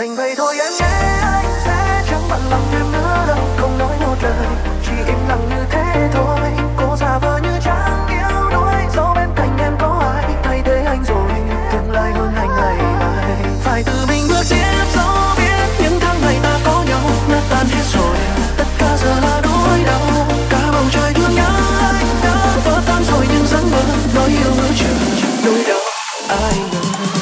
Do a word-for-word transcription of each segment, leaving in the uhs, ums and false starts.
Đành vậy thôi em nhé, anh sẽ chẳng bận lòng thêm nữa đâu, không nói một lời, chỉ im lặng như thế thôi. Cố giả vờ như chẳng yêu đuối, dẫu bên cạnh em có ai thay thế anh rồi, tương lai hơn anh ngày mai. Phải tự mình bước tiếp dẫu biết những tháng ngày ta có nhau nát tan hết rồi, tất cả giờ là đôi đầu. Cả bầu trời thương nhớ anh đã vỡ tan rồi, nhưng giấc mơ nói yêu hứa chờ nỗi đau ai ngờ.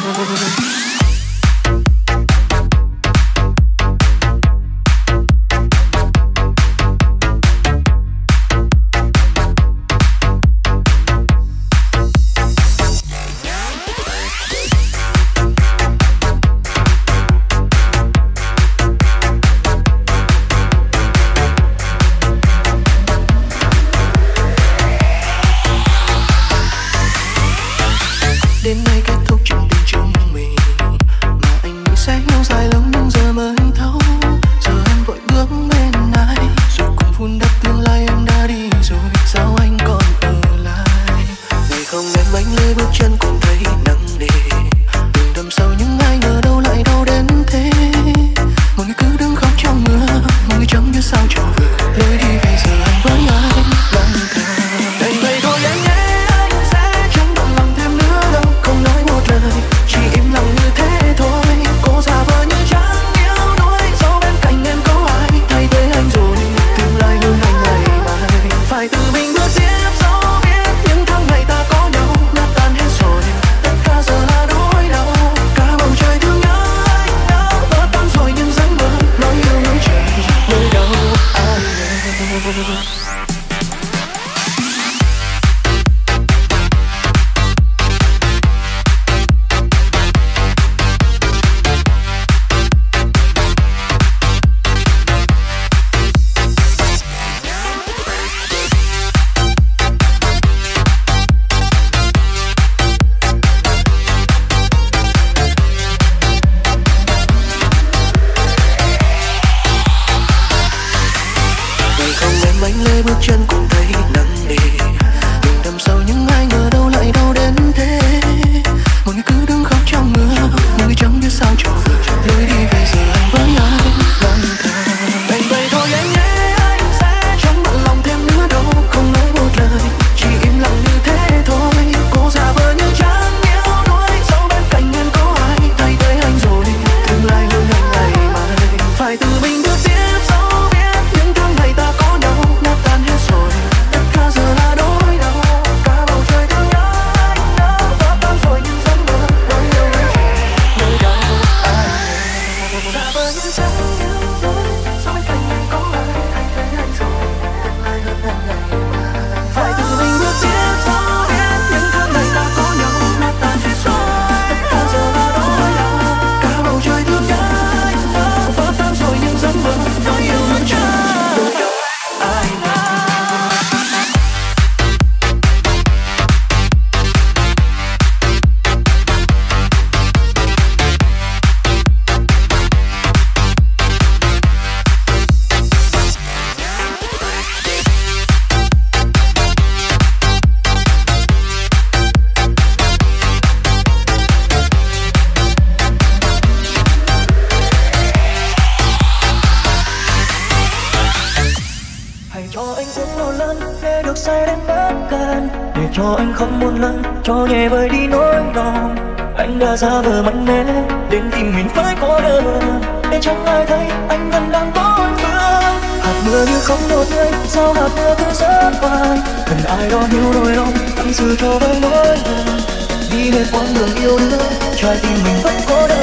cho nhẹ vơi đi nỗi đau. Anh đã giả vờ mạnh mẽ đến tìm mình phải cô đơn, để chẳng ai thấy anh vẫn đang tối phương. Hạt mưa như không đột ngơi, sao hạt mưa cứ rớt hoài. Cần ai đó hiểu nỗi đau, tâm sự cho với nỗi buồn. Đi hết quãng đường yêu đương, trái tim mình vẫn cô đơn.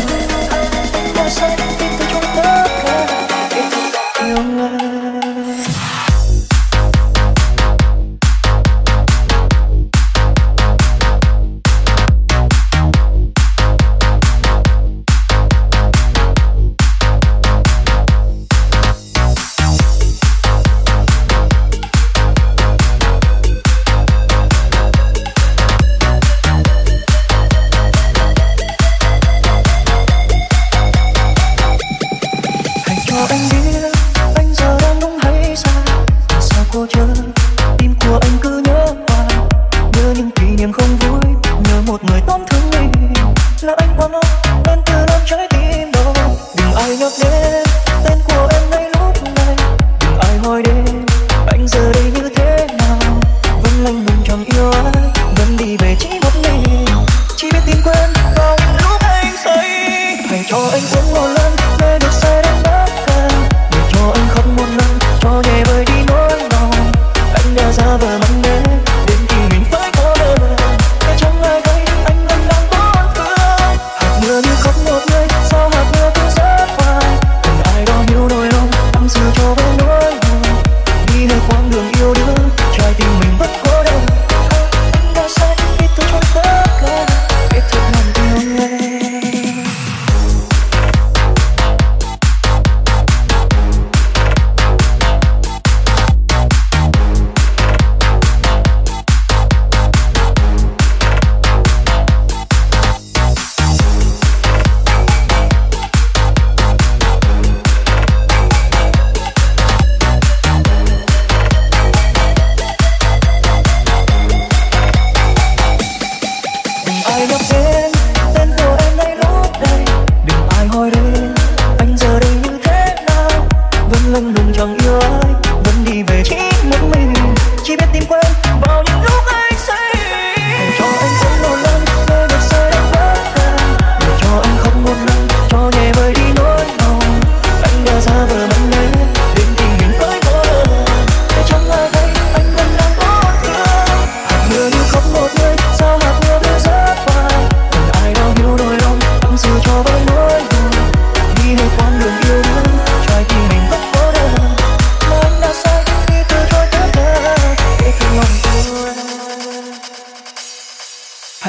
Anh đã sai tìm tôi trong tất cả để yêu anh.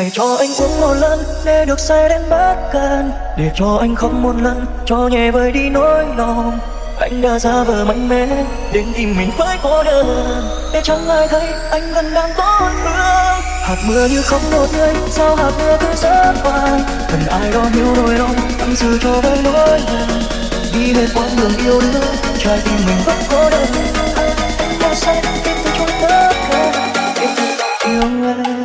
Để cho anh uống một lần, để được say đến bất cần. Để cho anh khóc một lần, cho nhẹ vơi đi nỗi lòng. Anh đã giả vờ mạnh mẽ, đến tìm mình phải cô đơn. Để chẳng ai thấy anh vẫn đang tổn thương. Hạt mưa như không đột ngơi, sao hạt mưa cứ rớt hoài. Cần ai đó hiểu nỗi lòng, tâm sự cho với nỗi lòng. Đi hết quãng đường yêu đương, trái tim mình vẫn cô đơn. Anh đã say tim tôi trong tất cả, để tôi yêu em.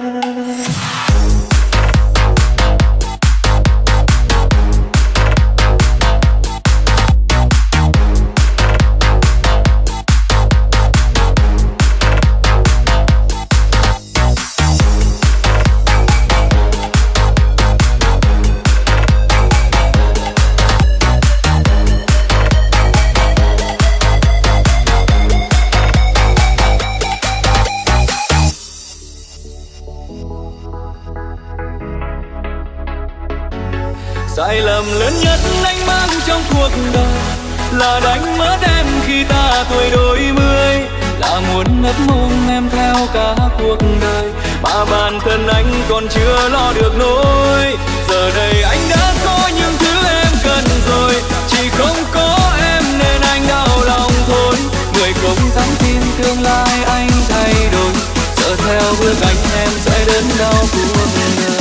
Sai lầm lớn nhất anh mang trong cuộc đời là đánh mất em khi ta tuổi đôi mươi, là muốn ngất mong em theo cả cuộc đời mà bản thân anh còn chưa lo được nỗi. Giờ đây anh đã có những thứ em cần rồi, chỉ không có em nên anh đau lòng thôi. Người không dám tin tương lai anh thay đổi, giờ theo bước anh em sẽ đớn đau cuộc đời.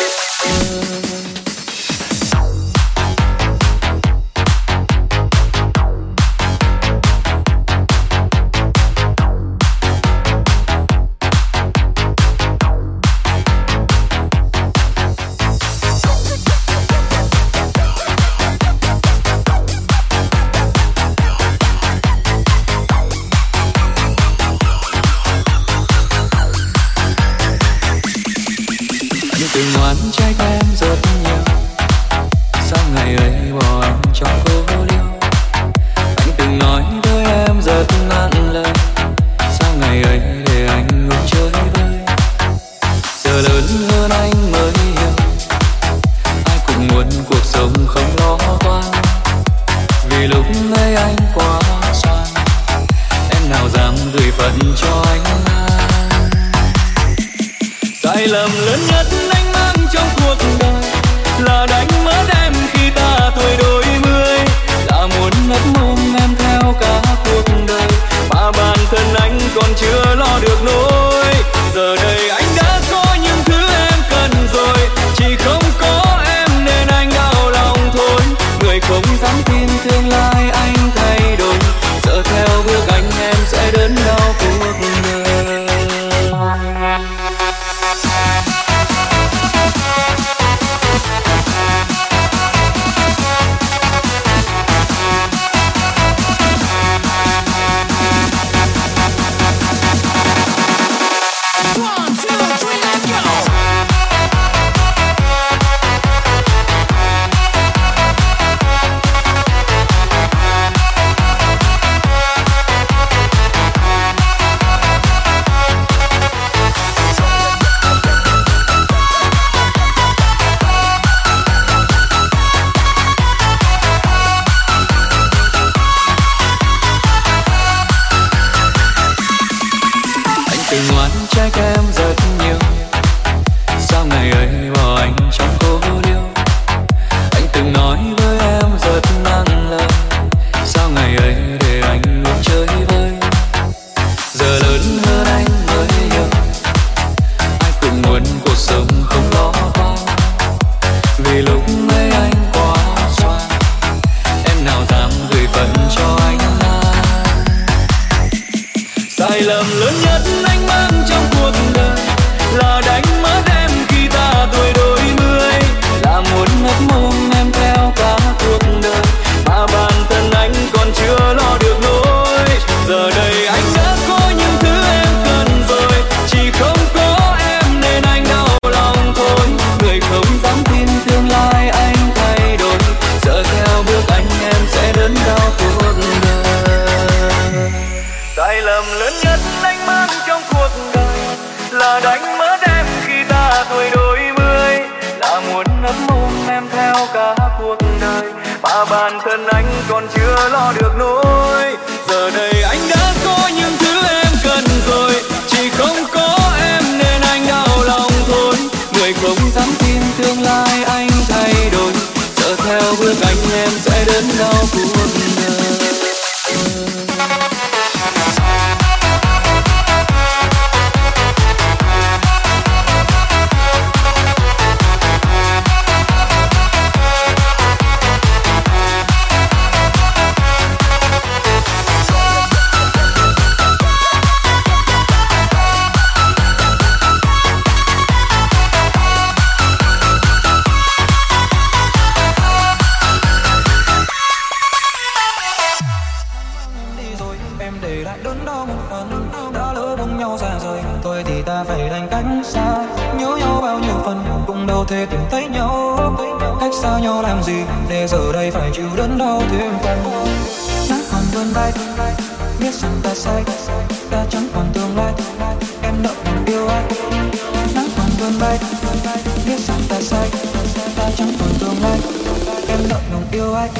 Tình ngoan trách em rất nhiều, sao ngày ấy bỏ anh trong cô liêu. Anh từng nói với em rất ngàn lời, sao ngày ấy để anh ngồi chơi vơi. Giờ lớn hơn anh mới hiểu, ai cũng muốn cuộc sống không lo toan. Vì lúc ấy anh quá xoan, em nào dám gửi phận cho anh an. Sai lầm lớn nhất anh mang trong cuộc đời là đánh mất em khi ta tuổi đôi mươi, là muốn ngất mong em theo cả cuộc đời mà bản thân anh còn chưa lo được nỗi. Giờ đây anh đã có những thứ em cần rồi, chỉ không có em nên anh đau lòng thôi. Người không dám tin tương lai anh thay đổi, giờ theo bước anh em sẽ đớn đau cuộc đời. Sai lầm lớn nhất anh mang trong cuộc đời là đánh mất em khi ta tuổi đôi mươi, là muốn ngất mong em theo cả cuộc đời mà bản thân anh còn chưa lo được nỗi. Giờ đây anh đã có những thứ em cần rồi, chỉ không có em nên anh đau lòng thôi. Người không dám tin tương lai anh thay đổi, giờ theo bước anh em sẽ đớn đau cuộc đời. Sai lầm lớn nhất anh mang trong cuộc đời là đánh mất em khi ta tuổi đôi mươi, là muốn ngất mong em theo cả cuộc đời mà bản thân anh còn chưa lo được nỗi. Giờ đây anh đã có những thứ em cần rồi, chỉ không có em nên anh đau lòng thôi. Người không em sẽ đớn đau cuộc đời. Thể tìm thấy nhau, cách xa nhau làm gì để giờ đây phải chịu đớn đau thêm phần. Nắng còn vươn vai, biết rằng ta sai, ta chẳng còn tương lai, em đợi mình yêu anh. Nắng còn vươn vai, biết rằng ta sai, ta chẳng còn tương lai, em đợi mình yêu anh.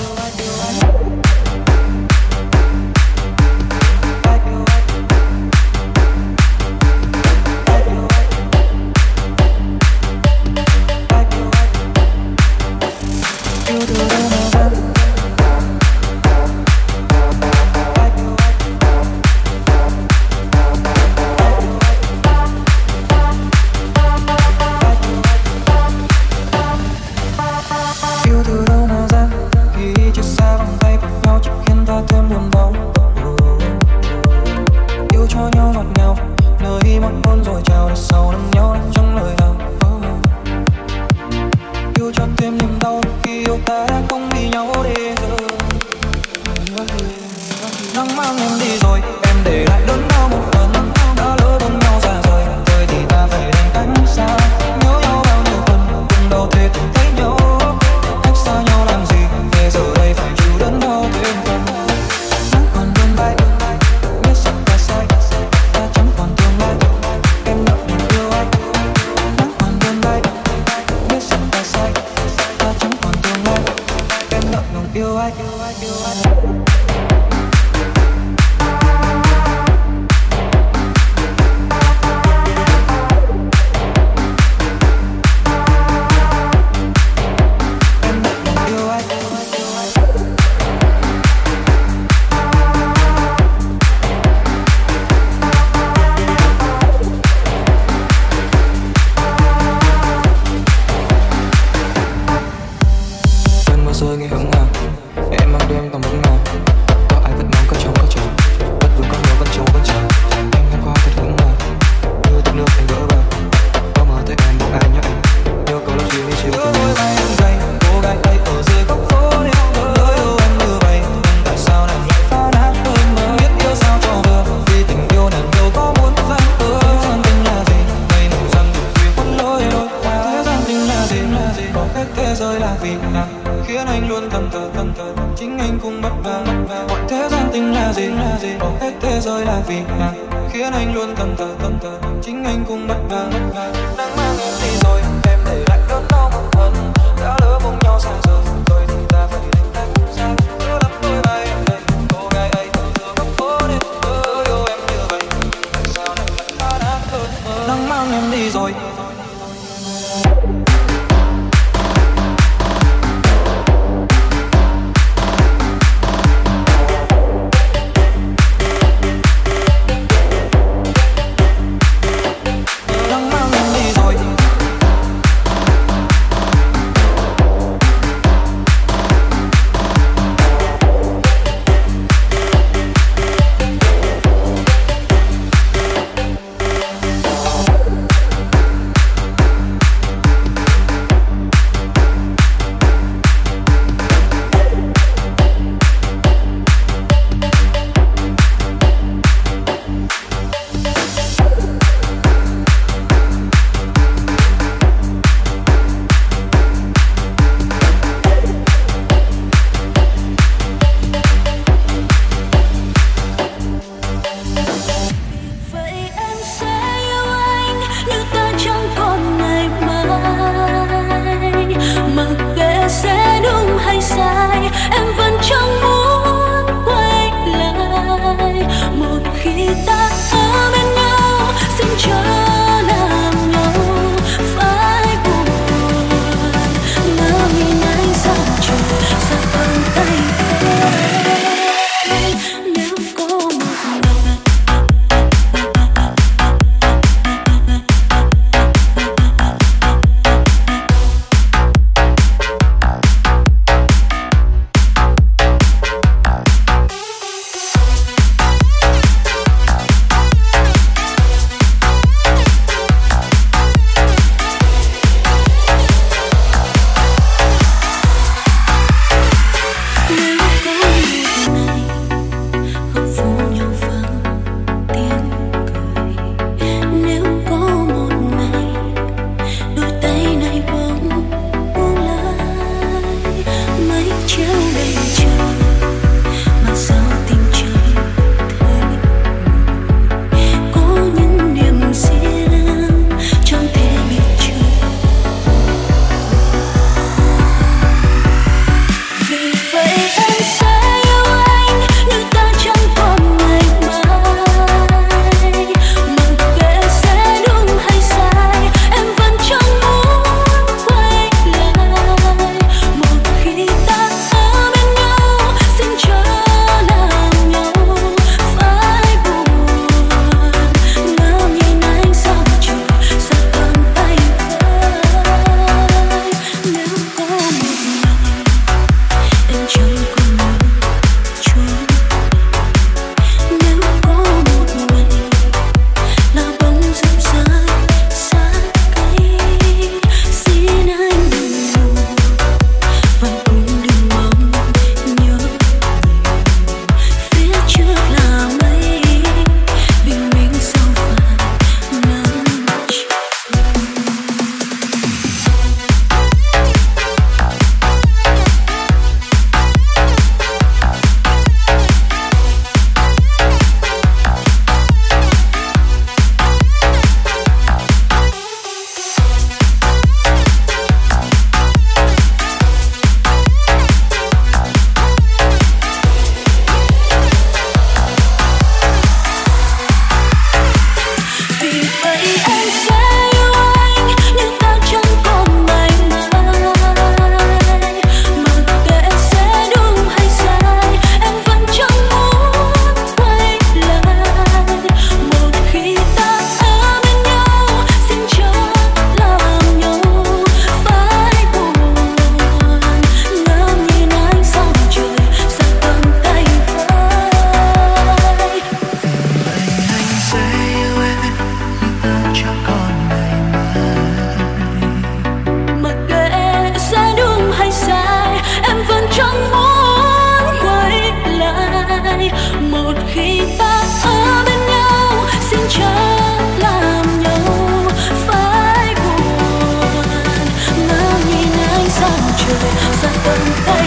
ngày ta ở bên nhau, xin chớ làm nhau phải buồn. Ngỡ nhìn ánh sao trời xa tận tay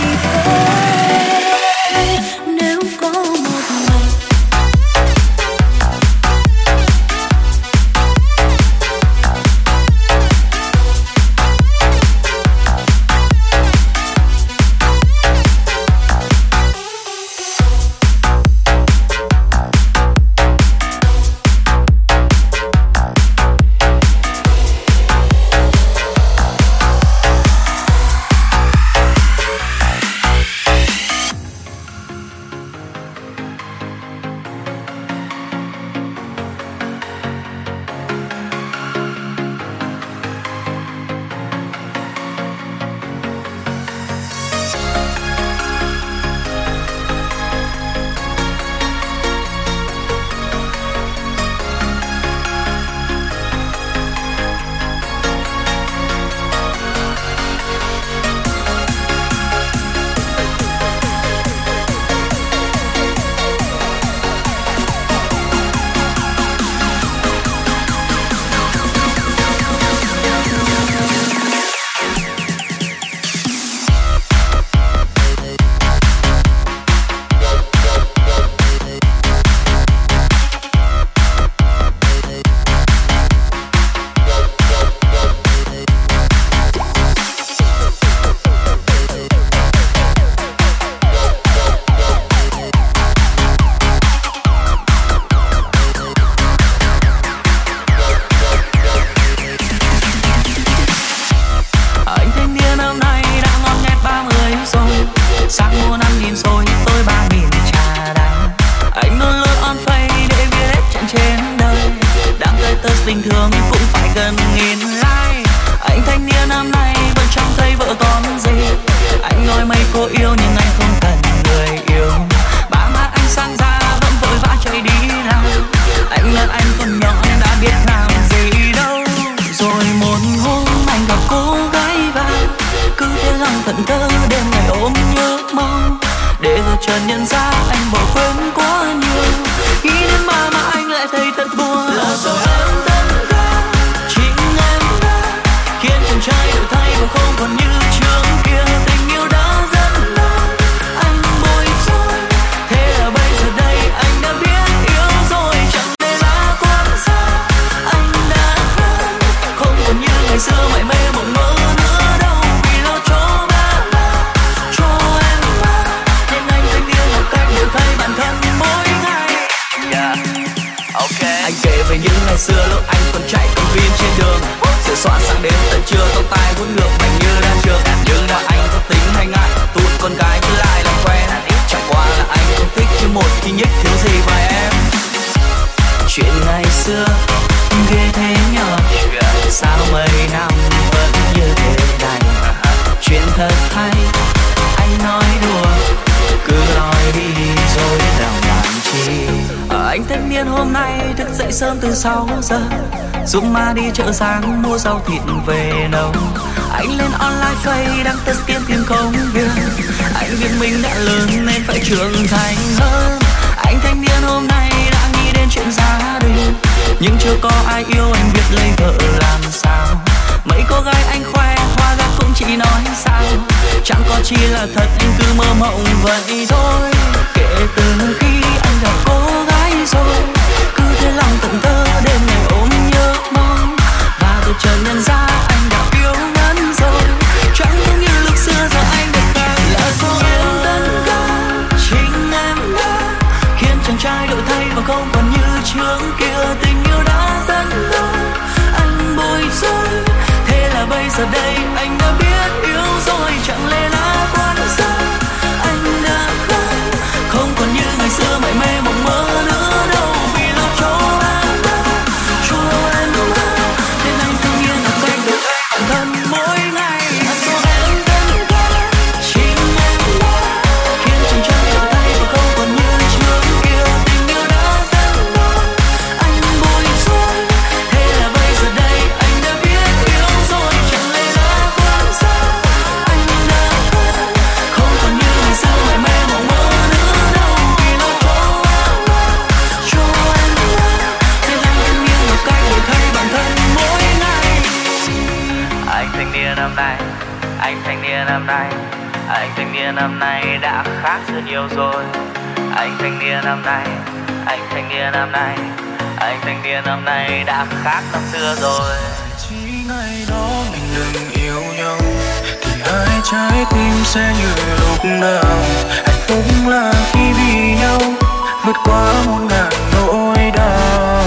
phơi. Nếu có một ngày bình thường cũng phải gần nghìn like. Anh thanh niên năm nay vẫn chẳng thấy vợ con gì. Anh nói mấy cô yêu nhưng anh không cần người yêu. Ba má anh sang ra vẫn vội vã chạy đi làm. Anh lần anh còn nhỏ anh đã biết làm gì đâu. Rồi một hôm anh gặp cô gái vàng, cứ thế lòng thẫn thơ đêm ngày ôm nhớ mong. Để rồi chợt nhận ra anh bỏ quên quá nhiều. Nghĩ đến mà mà anh lại thấy thật buồn. Là do em tất cả chính em đã khiến chàng trai đổi thay và không còn như trước kia. Tình yêu đã rất lâu anh bối rối, thế là bây giờ đây anh đã biết yêu rồi. Chẳng lẽ là quá xa anh đã khác, không còn như ngày xưa mải mê mộng mơ nữa đâu. Vì lo cho ba ba cho em mà nên anh thanh niên học cách đổi thay bản thân mỗi ngày. Yeah. Okay. Anh kể về những ngày xưa lúc anh còn chạy công viên trên đường, sửa soạn sáng đến tận trưa, tóc tai vuốt ngược mạnh như đang trường. Nhưng mà anh có tính hay ngại tụt con gái cứ ai làm quen. Chẳng qua là anh không thích chứ một khi nhích thiếu gì vài em. Chuyện ngày xưa ghê thế nhờ, sao mấy năm vẫn như thế này. Chuyện thật hay anh nói đùa, cứ nói đi rồi lòng làm chi. Anh thanh niên hôm nay thức dậy sớm từ sáu giờ, giúp má đi chợ sáng mua rau thịt về nấu. Anh lên online face đăng test kiếm tiền công việc. Anh biết mình đã lớn nên phải trưởng thành hơn. Anh thanh niên hôm nay đã nghĩ đến chuyện gia đình, nhưng chưa có ai yêu anh biết lấy vợ làm sao. Mấy cô gái anh khoe hoa gác cũng chỉ nói sao, chẳng có chi là thật anh cứ mơ mộng vậy thôi. Kể từ khi anh gặp cô gái rồi, cứ thế lòng tận thơ đêm ngày ôm nhớ mong. Và tôi chợt nhận ra anh đã yêu ngắn rồi, chẳng giống như lúc xưa giờ anh được càng. Là do em tất cả chính em đã khiến chàng trai đổi thay và không còn như trước kia. Tình yêu đã rất lâu anh bối rối, thế là bây giờ đây anh đã biết yêu rồi. Chẳng lẽ là quá xa anh đã khóc, thanh niên năm nay đã khác rất nhiều rồi. Anh thanh niên năm nay, anh thanh niên năm nay, anh thanh niên năm nay đã khác năm xưa rồi. Chỉ ngày đó mình đừng yêu nhau thì hai trái tim sẽ như lúc nào. Hạnh phúc là khi vì nhau vượt qua một ngàn nỗi đau.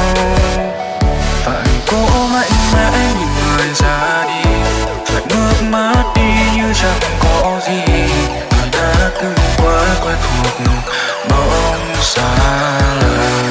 Phải cố mạnh mẽ nhìn người ra đi, phải nước mắt đi như chẳng có gì. Người đã từng quá quen thuộc bỗng xa lạ.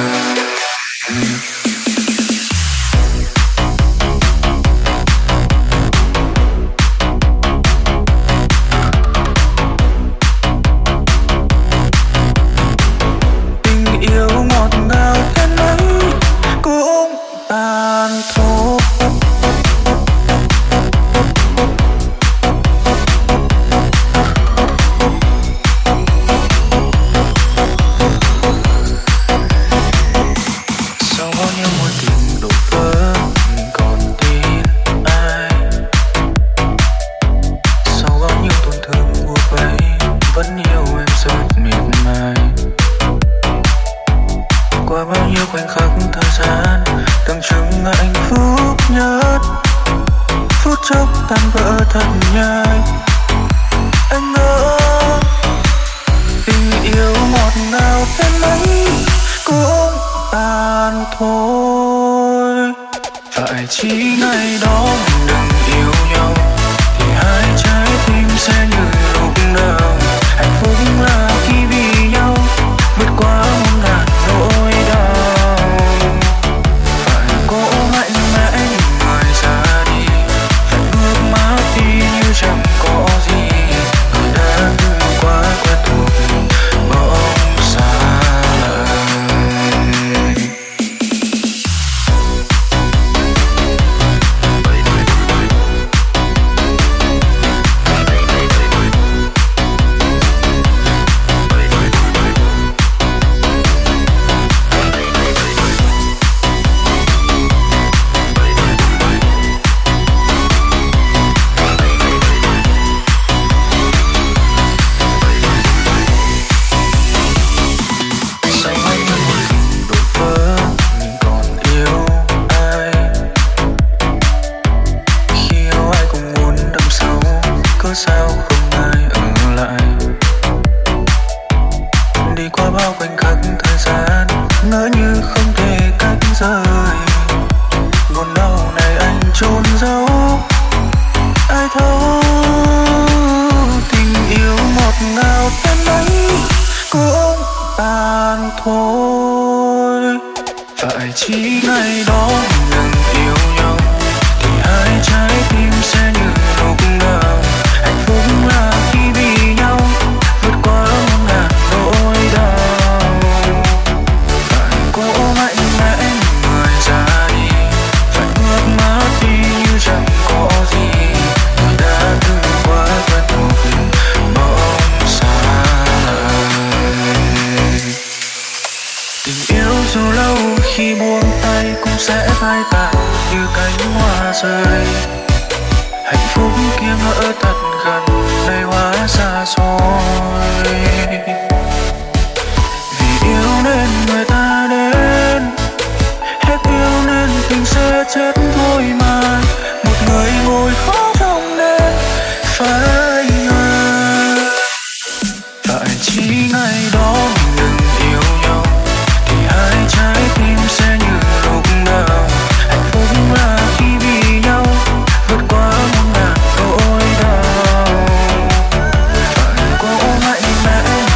Hãy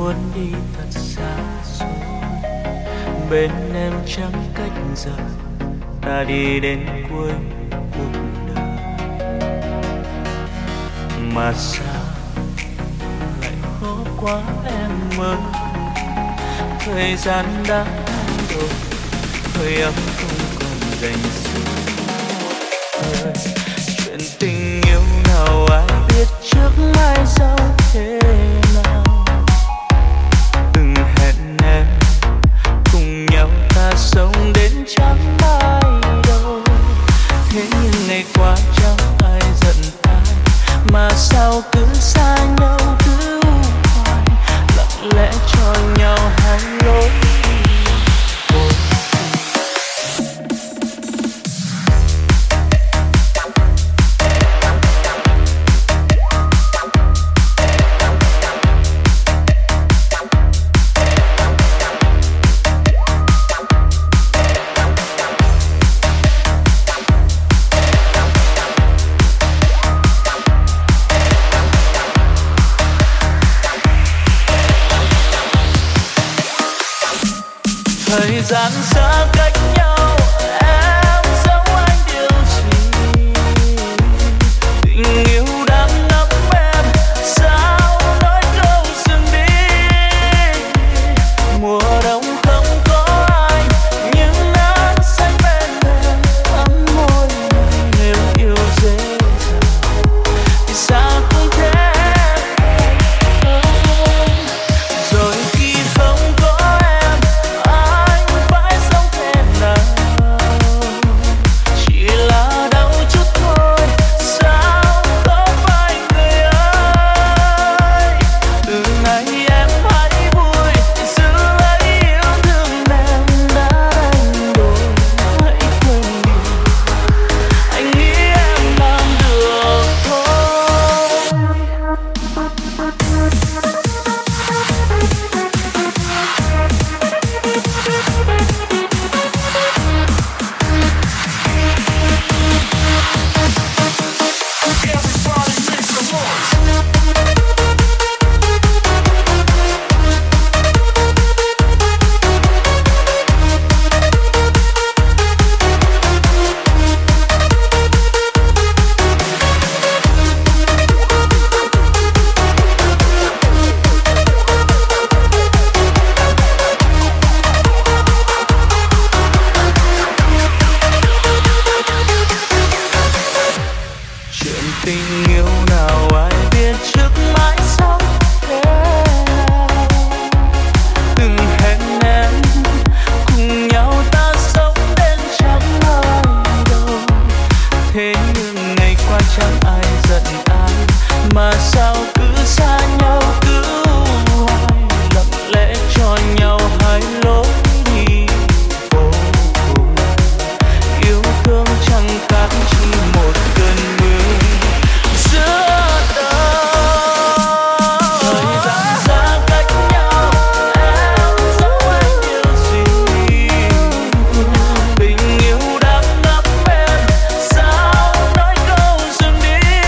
muốn đi thật xa xôi, bên em chẳng cách giờ ta đi đến cuối cuộc đời. Mà sao lại khó quá em ơi, thời gian đã thay đổi, hơi ấm không còn dành riêng một thời. Chuyện tình yêu nào ai biết trước mai sau thế nào. Từng hẹn em cùng nhau ta sống đến chẳng ai đâu, thế nhưng ngày qua chẳng ai giận ai, mà sao cứ xa nhau cứ hoài, lặng lẽ cho nhau hai lối. Thời gian xa cách nhau, em giấu anh điều gì? Tình yêu đang ngập em, sao nói không dừng đi? Mùa đông không có anh, nhưng nắng xanh bên em ấm môi này. Nếu yêu dễ dàng thì sao không thể rồi khi không có em, anh phải sống thế nào? Chỉ là đau chút thôi, sao có phải người ơi? Từ nay em hãy vui, giữ lấy yêu thương em đã đánh đổi. Hãy quên đi, anh nghĩ em làm được thôi. Chuyện tình yêu nào ai biết trước mãi sau thế nào. Từng hẹn em cùng nhau ta sống đến chẳng ai đâu, thế nhưng ngày qua chẳng ai giận ai, mà sao cứ xa nhau cứ hoài, lặng lẽ cho nhau hai lối đi vô cùng. Yêu thương chẳng khác chỉ một cơn mưa giữa đời. Thời gian xa cách nhau, em giấu anh điều gì? Tình yêu đang ngập em, sao nói câu dừng đi?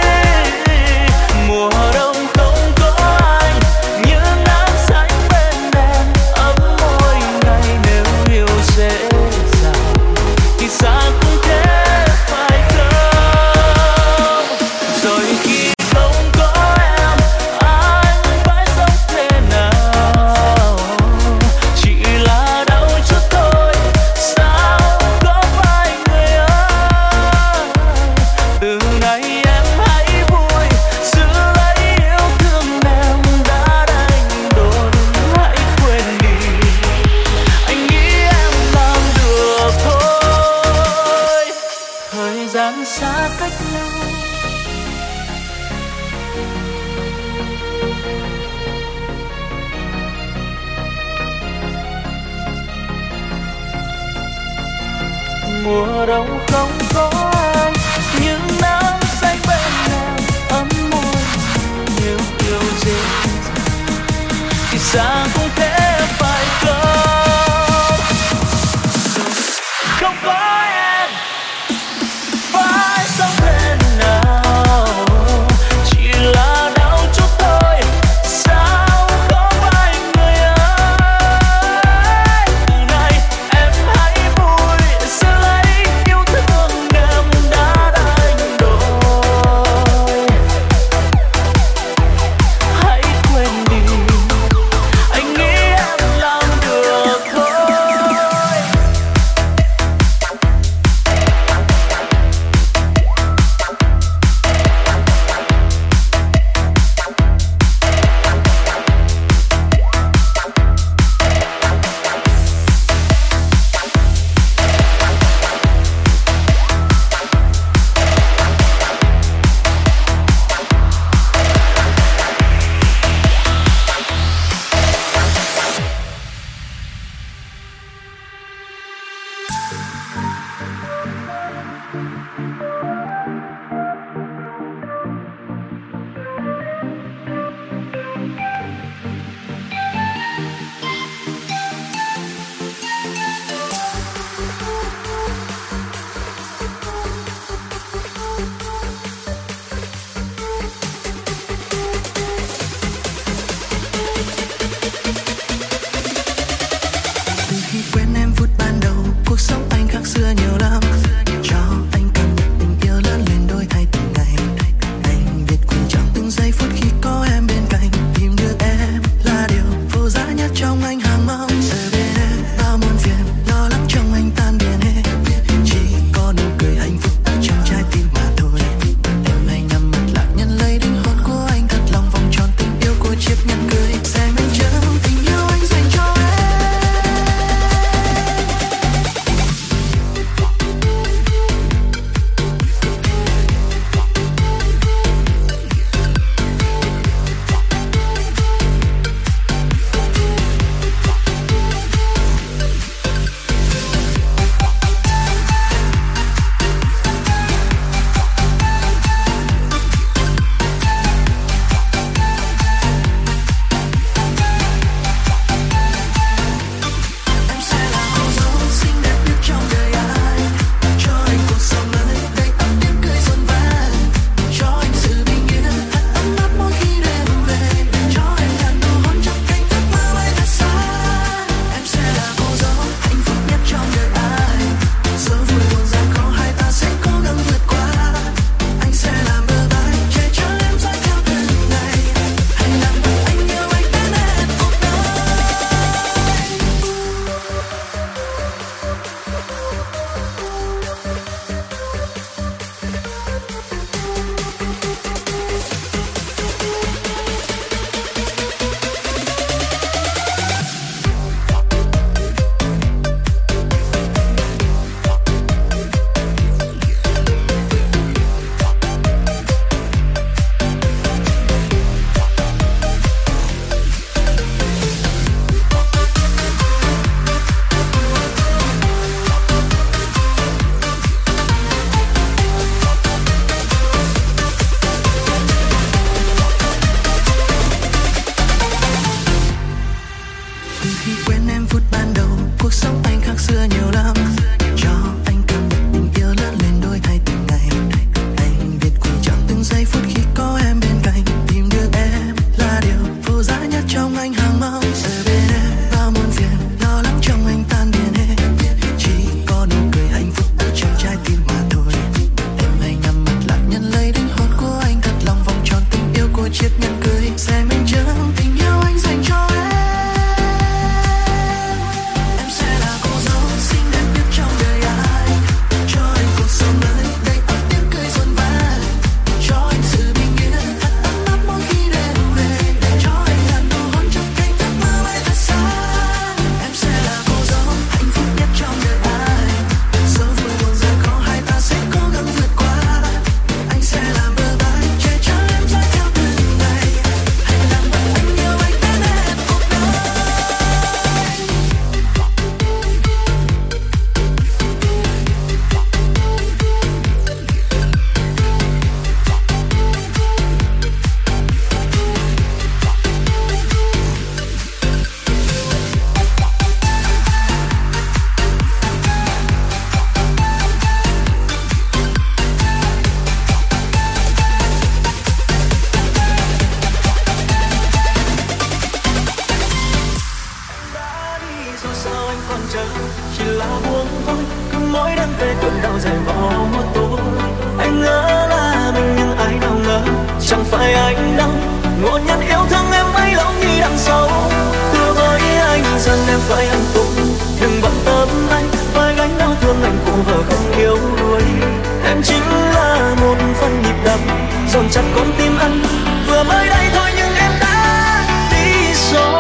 Mùa đông không có anh, như nắng xanh bên em ấm môi ngày. Nếu yêu dễ dàng thì xa cũng thế phải không? Rồi khi không có em, anh phải sống thế nào? Chỉ là đau chút thôi, sao có phải người ơi? Từ nay em hãy vui, giữ lấy yêu thương em đã đánh đổi. Hãy quên đi, anh nghĩ em làm được thôi. Thời gian xa cách nhau, mùa đông không có anh, nhưng nắng xanh bên em ấm môi. Nếu yêu dễ dàng thì xa cũng thế phải không? Không có em phải sống thế nào? Chỉ là đau chút thôi, sao có phải chiếc nhẫn cưới sẽ minh chứng tình yêu anh dành cho em. Em sẽ là cô dâu xinh đẹp nhất trong đời anh, cho anh cuộc sống mới đầy ắp tiếng cười xuân vang, cho anh sự bình yên thật ấm áp mỗi khi đêm về, để cho anh là nụ hôn trong cánh giấc mơ bay thật xa. Em sẽ là cô dâu hạnh phúc nhất trong đời anh, dẫu vui buồn gian khó hai ta sẽ cố gắng vượt qua. Anh sẽ làm bờ vai che chở em dõi theo từng ngày, hãy làm bạn anh yêu anh đến hết cuộc đời. Đã đi rồi sao anh còn chờ, chỉ là buông thôi, cứ mỗi đêm về cơn đau dày vò một tối. Anh ngỡ là mình nhưng ai nào ngờ chẳng phải anh đâu, ngộ nhận yêu thương em bấy lâu như đằng sau. Thưa với anh rằng em phải hạnh phúc, đừng bận tâm anh phải gánh đau thương anh cũng vợ không yêu đuổi. Em chính là một phần nhịp đập dồn chặt con tim anh, vừa mới đây thôi nhưng em đã đi rồi.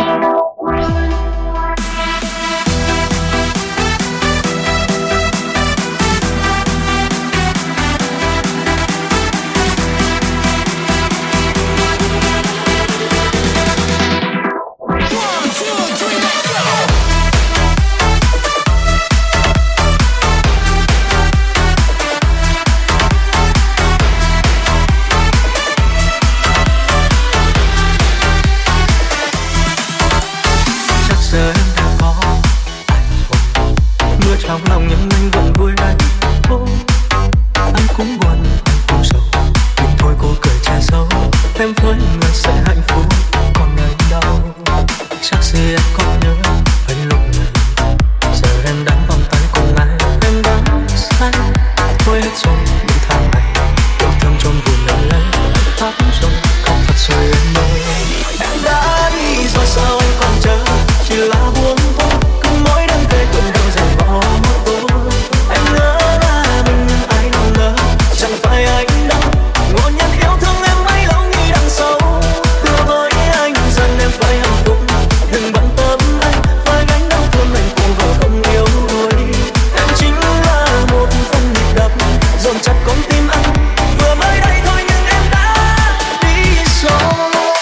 Chắc giờ em đã có anh rồi, mưa trong lòng nhưng anh vẫn vui anh thôi. Anh cũng buồn, anh cũng sầu, nhưng thôi cô cười che giấu. Em với người sẽ hạnh phúc, còn anh đâu. Chắc gì em có nhớ anh lúc này, giờ em đang vòng tay cùng ai. Em đang say, thôi hết rồi những tháng ngày, yêu thương chôn vùi mình lấy. Anh khóc rồi, khóc thật rồi em ơi. Em đã đi rồi sao anh còn chờ, chỉ là buông thôi, cứ mỗi đêm về cơn đau dày vò một tối. Anh ngỡ là mình nhưng ai nào ngờ chẳng phải anh đâu, ngộ nhận yêu thương em bấy lâu như đằng sau. Thưa với anh rằng em phải hạnh phúc, đừng bận tâm anh phải gánh đau thương anh cũng vợ không yêu đuổi. Em chính là một phần nhịp đập dồn chặt con tim anh, vừa mới đây thôi nhưng em đã đi rồi.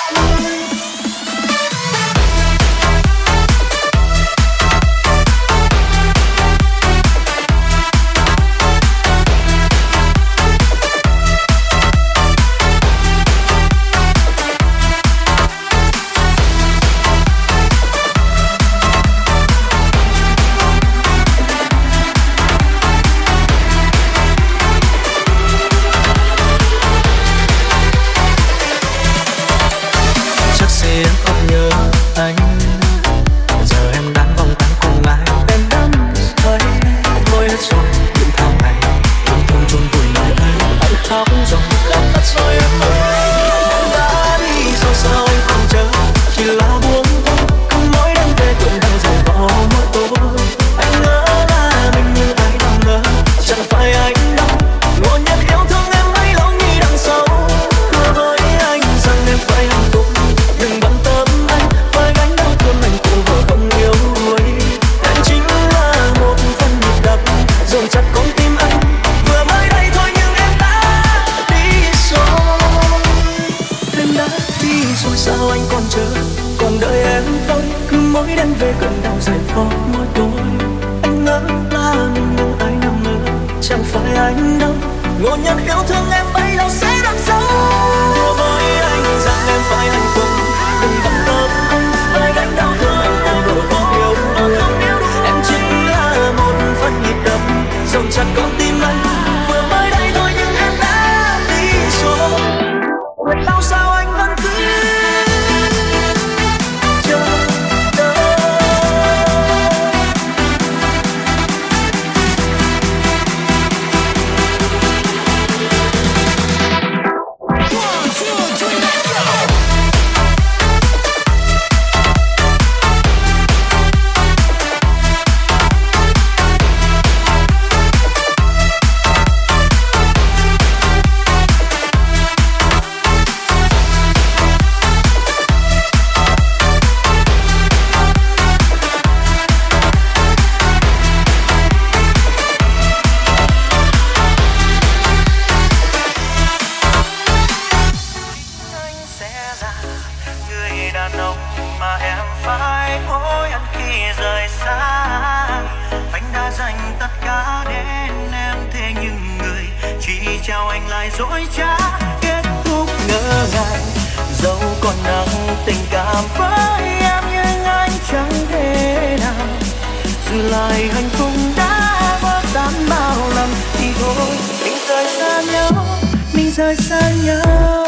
Chắc gì em còn nhớ anh, giờ em đang vòng tay cùng ai. Em đang thấy thôi hết rồi những tháng ngày, yêu thương chôn vùi nơi ấy. Anh khóc rồi, khóc thật rồi em ơi. Em đã đi rồi sao anh còn chờ, chỉ là buông thôi, cứ mỗi đêm về cơn đau dày vò mỗi tối. Anh ngỡ là mình nhưng ai nào ngờ chẳng phải anh đâu, ngộ nhận yêu thương em bấy lâu như đằng sau. Thưa với anh rằng em phải hạnh phúc, đừng bận tâm anh phải gánh đau thương anh cũng vợ không yêu đuổi. Em chính là một phần nhịp đập dồn chặt con tim anh, vừa mới đây thôi nhưng em đã đi rồi. Em đã đi rồi sao anh còn chờ, còn đợi em thôi, cứ mỗi đêm về cơn đau dày vò mỗi tối. Anh ngỡ là mình nhưng ai nào ngờ chẳng phải anh đâu, ngộ nhận yêu thương em bấy lâu sẽ đằng sau. Thưa với anh rằng em phải hạnh phúc, đừng bận tâm anh phải gánh đau thương anh cũng vợ không yêu đuổi. Em chính là một phần nhịp đập dồn chặt con tim anh, vừa mới đây thôi nhưng em đã đi rồi. Đau sao anh vẫn cứ chờ đợi. One, two, đàn ông mà em phải hối hận khi rời xa. Anh đã dành tất cả đến em, thế nhưng người chỉ trao anh lại dối trá. Kết thúc ngỡ ngàng, dẫu còn nắng tình cảm với em, nhưng anh chẳng thể nào giữ lại hạnh phúc đã vỡ tan bao lần. Thì thôi mình rời xa nhau, mình rời xa nhau.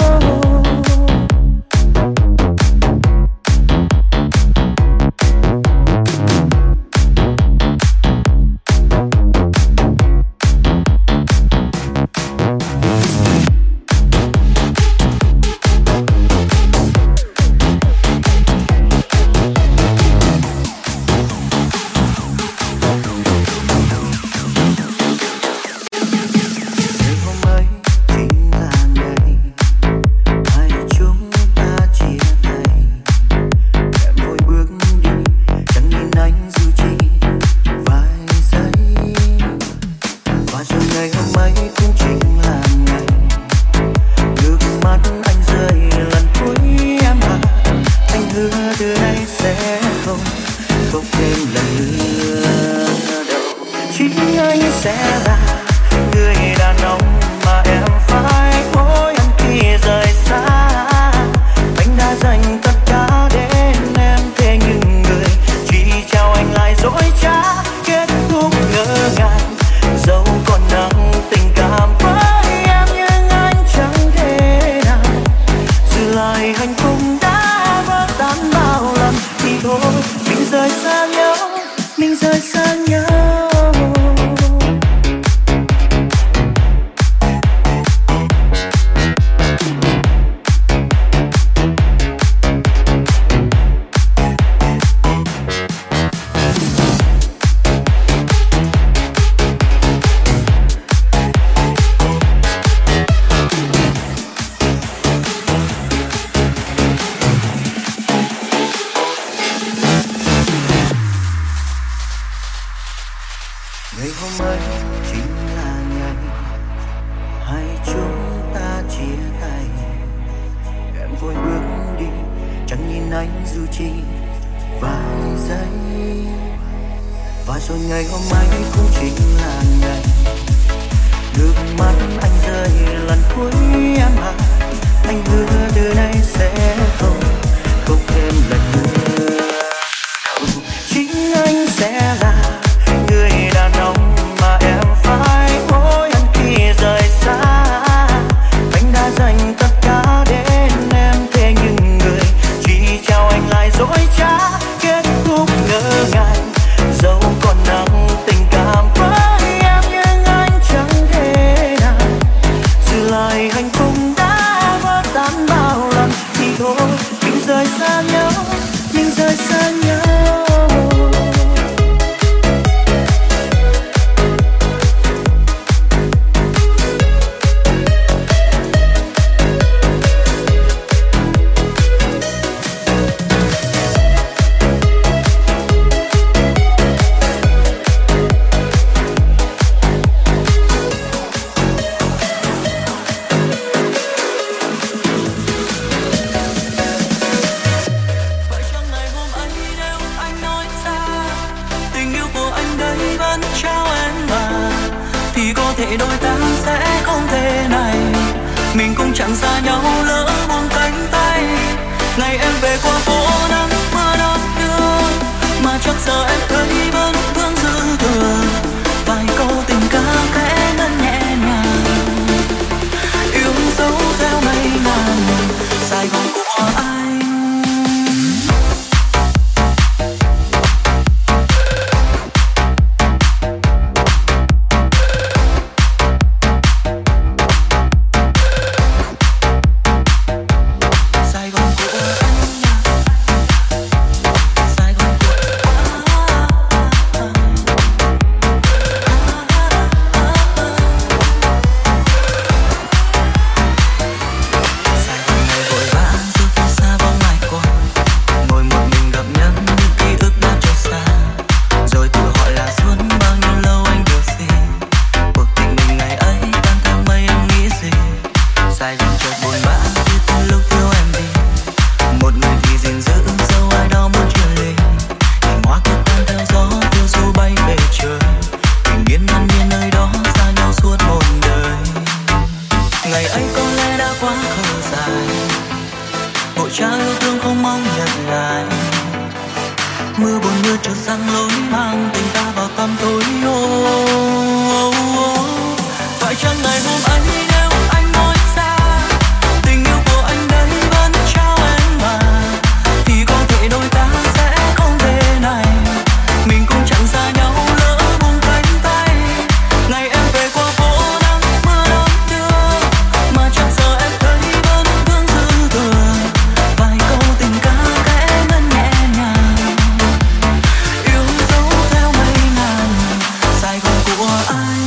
vội trao yêu thương không mong nhận lại. Mưa buồn mưa trượt sang lối mang tình ta vào tăm tối. Oh, oh, oh. Phải chăng ngày hôm ấy nếu anh nói ra tình yêu của anh đấy vẫn trao em mà, thì có thể đôi ta sẽ không thể này. Mình cũng chẳng xa nhau lỡ buông cánh tay. Ngày em về qua phố nắng mưa đón đưa, mà chẳng giờ em thấy vẫn vương dư thừa vài câu tình ca khẽ ngân nhẹ nhàng, yêu dấu theo mây ngàn Sài Gòn của anh.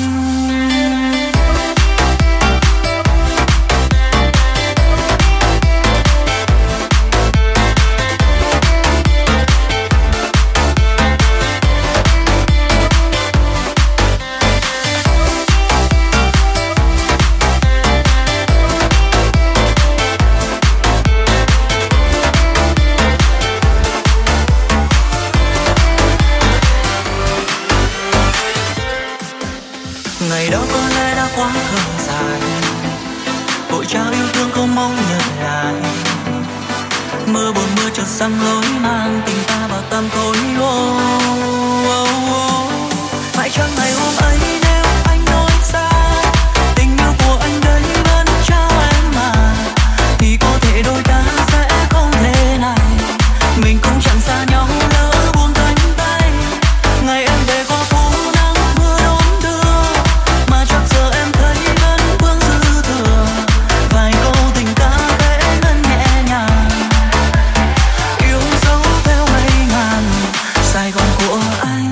Ngày đó có lẽ đã quá khờ dài, vội trao yêu thương không mong nhận lại. Mưa buồn mưa chợt sang lối mang tình ta vào tăm tối. Oh, oh, oh. Phải chăng ngày hôm ấy nếu anh nói ra tình yêu của anh đấy vẫn trao em mà, thì có thể đôi ta sẽ không thể này. Mình cũng chẳng xa nhau lỡ buông cánh tay. Ngày em về qua phố nắng mưa đón đưa, mà chắc giờ em thấy vẫn vương dư thừa vài câu tình ca khẽ ngân nhẹ nhàng, yêu dấu theo mây ngàn Sài Gòn của anh.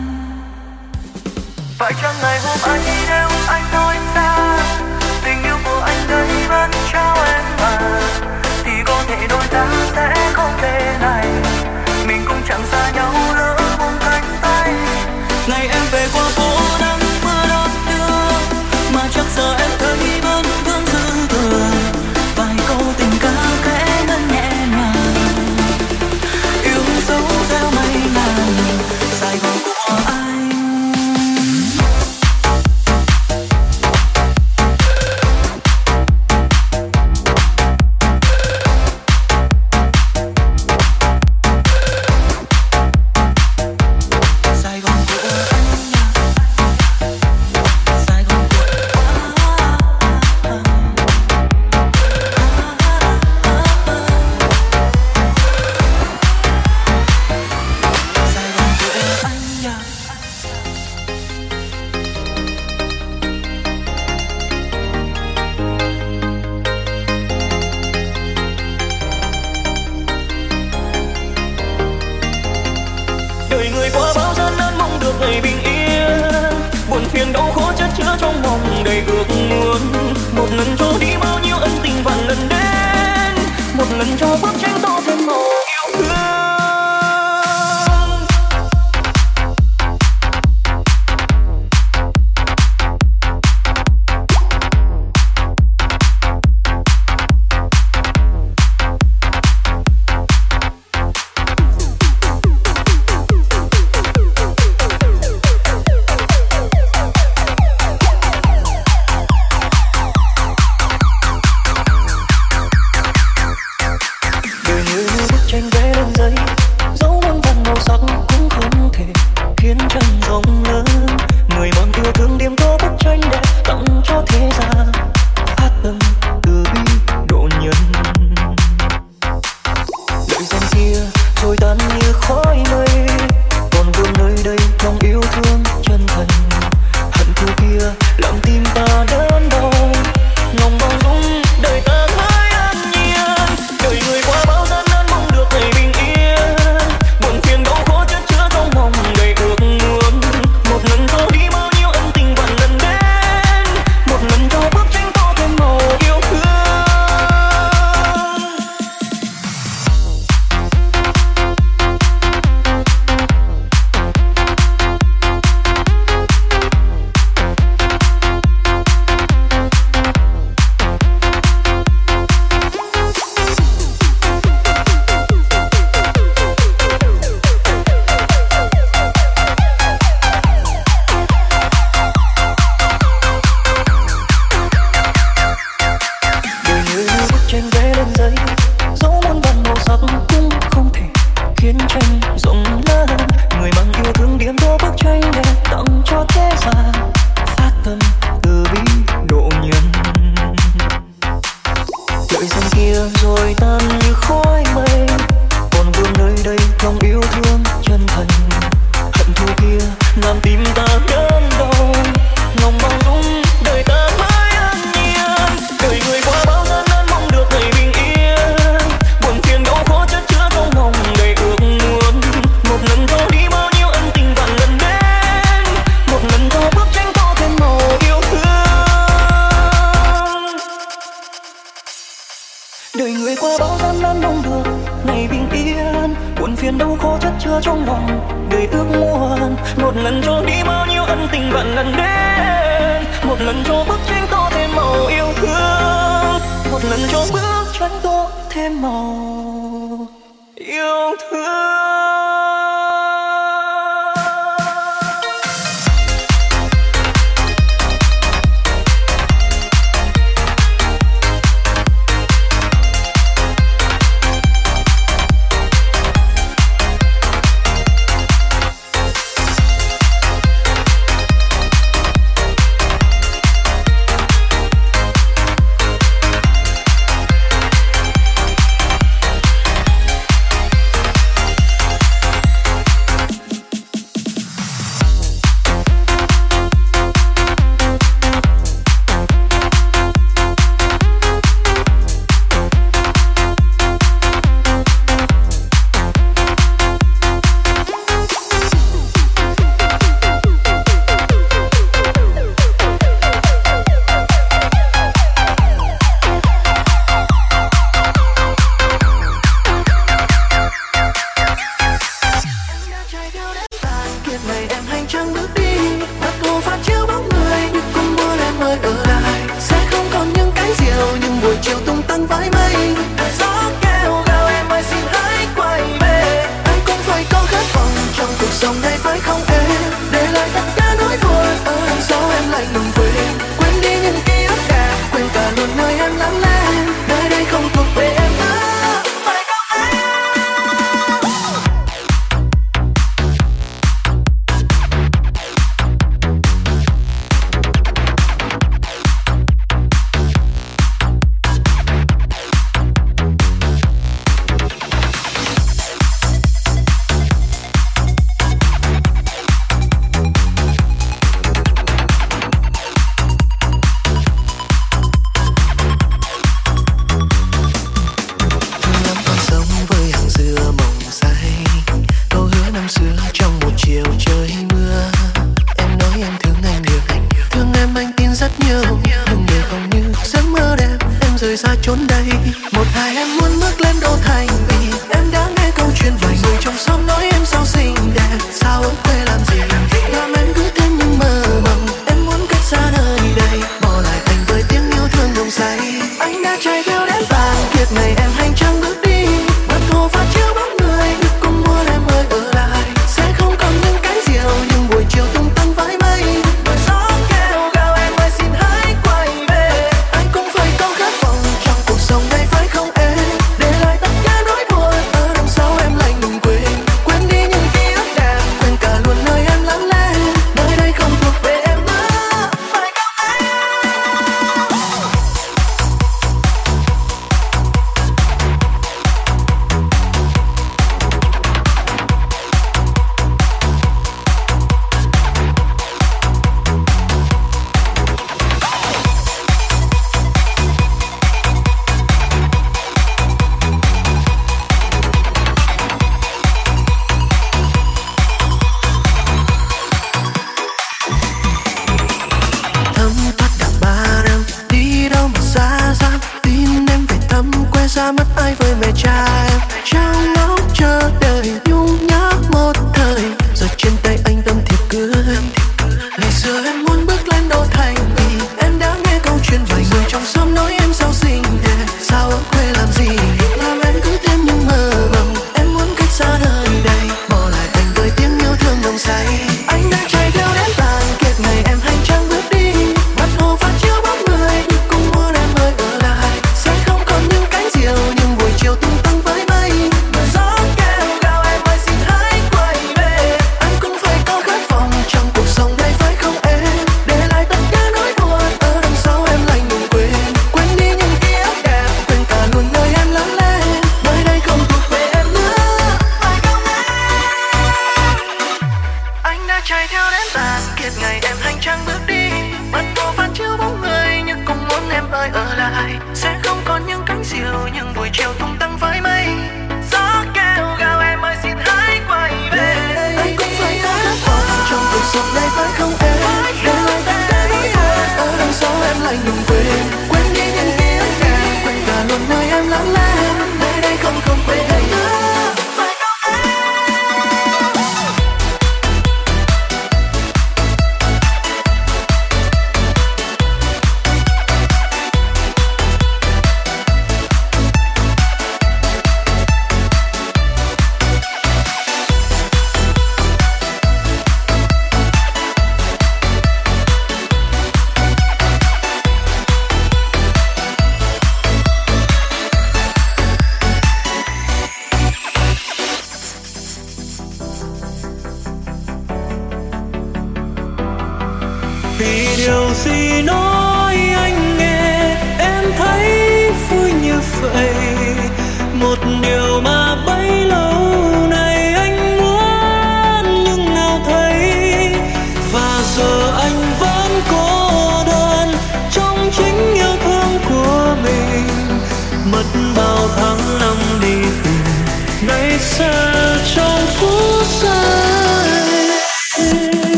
Phải chăng ngày hôm ấy nếu anh nói ra tình yêu của anh đấy vẫn trao em mà, thì có thể đôi ta sẽ không thể này. Mình cũng chẳng xa nhau lỡ buông cánh tay. Ngày em về qua phố nắng mưa đón đưa, mà chắc giờ em thấy vẫn vương dư thừa vài câu tình ca khẽ ngân nhẹ nhàng, yêu dấu theo mây ngàn Sài Gòn của anh. Sài Gòn của anh, Sài Gòn của anh. Sài Gòn của anh. Đời người qua bao gian nan mong được ngày bình yên, buồn phiền đau khổ chất chứa trong mong đầy ước muốn. Một lần cho đi bao nhiêu ân tình vạn lần đến, một lần cho bức tranh tô thêm màu yêu thương. Đời người như bức tranh vẽ lên giấy, dấu muôn vàn màu sắc cũng không thể khiến chân rộng lớn. Người mang yêu thương điểm tô bức tranh đẹp tặng cho thế gian, phát tâm từ bi độ nhân. Đợi dòng kia rồi tan như khói mây, còn vương nơi đây lòng yêu thương chân thành. Hận thù kia làm tim ta đớn đau, lòng bao dung đời ta thấy an nhiên. Đời người qua bao gian nan mong được ngày bình yên, dấu muôn vàn màu sắc cũng không thể khiến tranh rộng lớn. Người mang yêu thương điểm đô bức tranh để tặng cho thế gian, phát tâm từ bi độ nhân. Lợi dòng kia rồi tan như khói mây, còn vương nơi đây lòng yêu thương chân thành. Hận thù kia làm tim ta đớn đau, lòng bao dung đời ta mãi an nhiên. Đời người qua bao gian nan mong được ngày bình yên, buồn phiền đau khổ chất chứa trong lòng đầy ước muốn. Một lần thôi đi bao nhiêu ân tình vạn lần đến, một lần thôi bức tranh tô thêm màu yêu thương. Đời người qua bao gian nan mong được ngày bình yên, buồn phiền đau khổ chất chứa trong lòng đầy ước muốn. Một lần cho đi bao nhiêu ân tình vạn lần đến, một lần cho bức tranh tô thêm màu yêu thương, một lần cho bức tranh tô thêm màu yêu thương. Chiều tung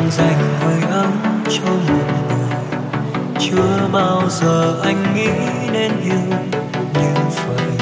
đang dành hơi ấm cho một người. Chưa bao giờ anh nghĩ đến yêu như vậy.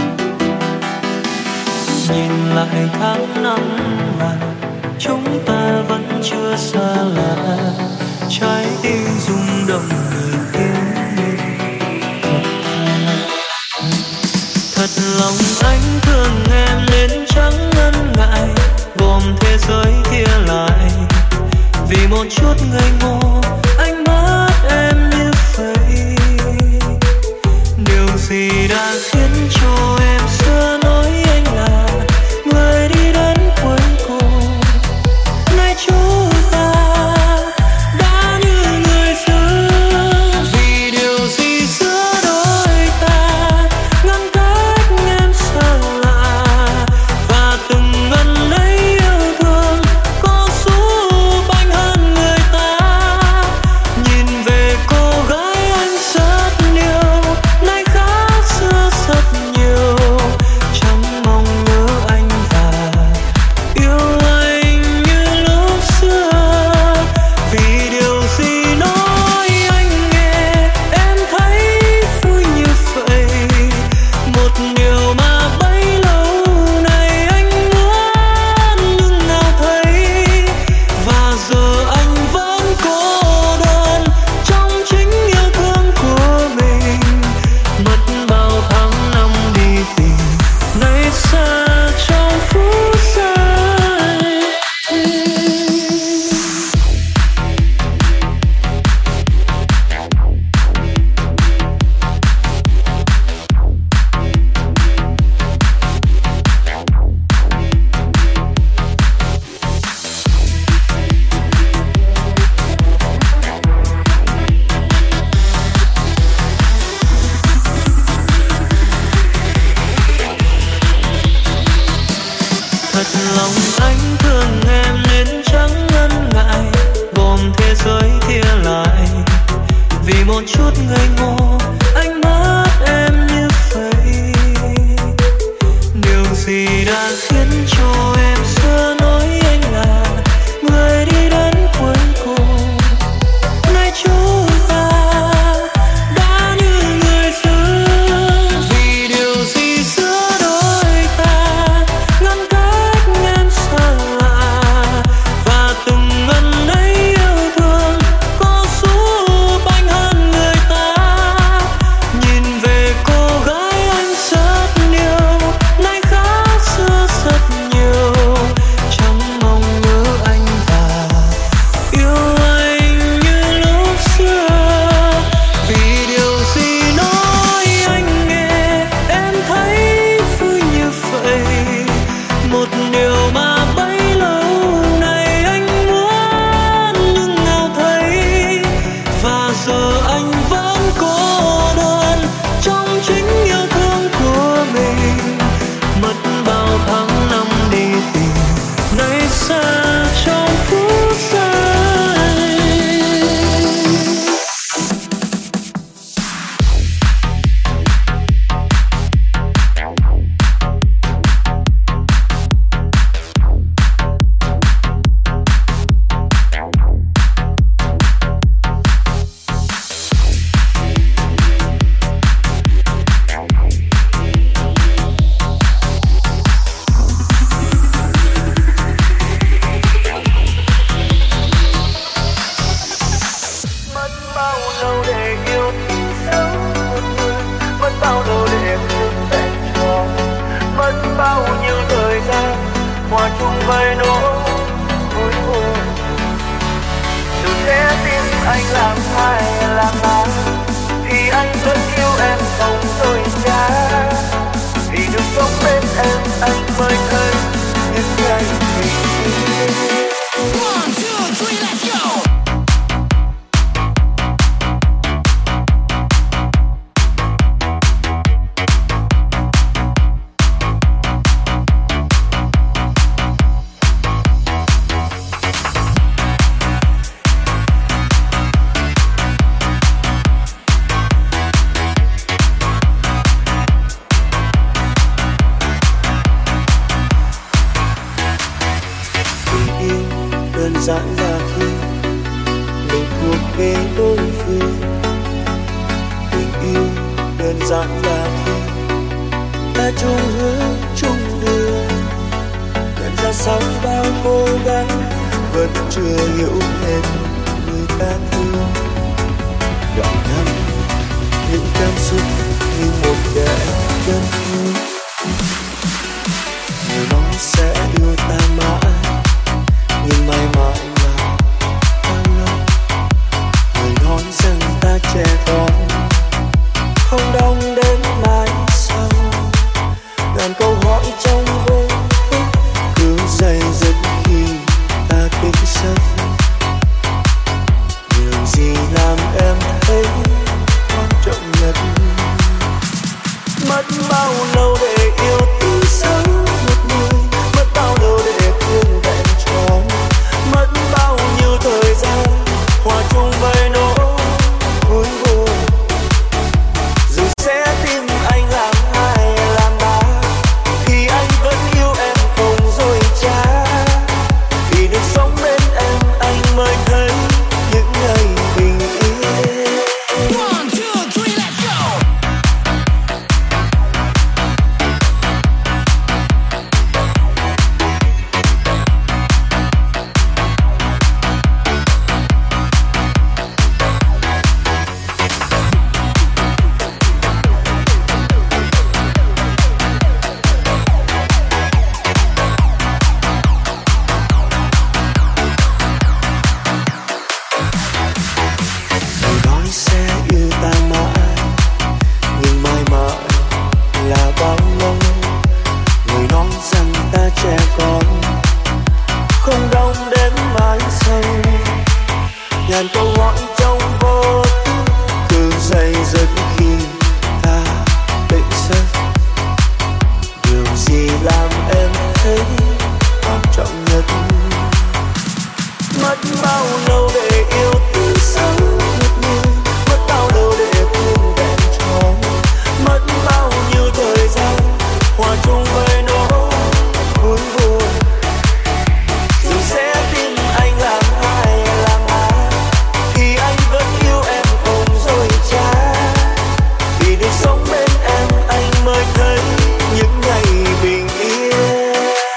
Nhìn lại tháng năm mà chúng ta vẫn chưa xa lạ, trái tim rung động người yêu mình thật thà. Thật lòng anh thương em nên chẳng ngần ngại gồm thế giới kia lại, vì một chút ngây ngô anh mất em như vậy. Điều gì đã khiến cho em xưa nói anh là người đi đến cuối cùng? Nay chúng ta đã như người xưa, vì điều gì giữa đôi ta ngăn cách em xa lạ, và từng ngần ấy yêu thương có giúp anh hơn người ta. Nhìn về cô gái anh rất yêu, nay khác xưa rất nhiều, chẳng mong nhớ anh và yêu anh như lúc xưa. Vì điều gì nói anh nghe em thấy vui như vậy, một điều mà bấy lâu nay anh muốn nhưng nào thấy. Và giờ anh vẫn cô đơn trong chính yêu thương của mình, mất bao tháng năm đi tìm nay xa trong phút giây. Thật lòng anh thương em nên chẳng ngần ngại gồm thế giới kia lại, vì một chút ngây ngô anh mất em như vậy. Điều gì đã khiến cho em xưa nói anh là người đi đến cuối cùng? Nay chúng ta đã như người xưa, vì điều gì giữa đôi ta ngăn cách em xa lạ, và từng ngần ấy yêu thương có giúp anh hơn người ta. đơn giản là khi ta chung hướng chung đường, nhận ra sau bao cố gắng vẫn chưa hiểu hết người ta thương. Đoạn ngắn những cảm xúc như một kẻ đơn phương, người nói sẽ yêu ta mãi nhưng mãi mãi là bao lâu. Người nói rằng ta trẻ con không đông đến mai sau, ngàn câu hỏi trong vô thức cứ dày dứt khi ta tỉnh giấc. Điều gì làm em thấy quan trọng nhất? Mất bao lâu để yêu từ sớm một người, mất bao lâu để thương vẹn tròn, mất bao nhiêu thời gian hòa chung với nỗi vui buồn. Dù sẽ tìm anh làm hai làm ba thì anh vẫn yêu em không dối trá, vì được sống bên em anh mới thấy những ngày bình yên. One, two, three, let's go. Người nói sẽ yêu ta mãi nhưng mãi mãi là bao lâu. Người nói rằng ta trẻ con không đông đến mãi sau, ngàn câu hỏi trong vô thức cứ dày dứt khi ta tỉnh giấc. Điều gì làm em thấy quan trọng nhất? Mất bao lâu để yêu từ sớm một người, mất bao lâu để thương vẹn tròn, mất bao nhiêu thời gian hòa chung với nỗi vui buồn. Dù sẽ tin anh làm hai làm ba thì anh vẫn yêu em không dối trá, vì được sống bên em anh mới thấy những ngày bình yên.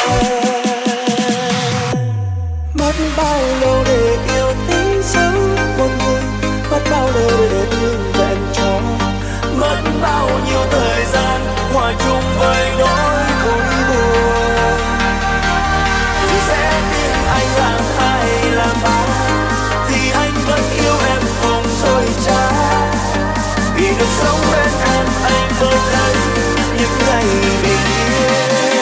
Mất bao lâu để yêu tính sống một người, mất bao lâu để thương vẹn tròn, mất bao nhiêu thời gian hòa chung với nỗi vui buồn. Dù sẽ tin anh làm hai làm ba thì anh vẫn yêu em không dối trá, vì được sống bên em anh mới thấy những ngày bình yên.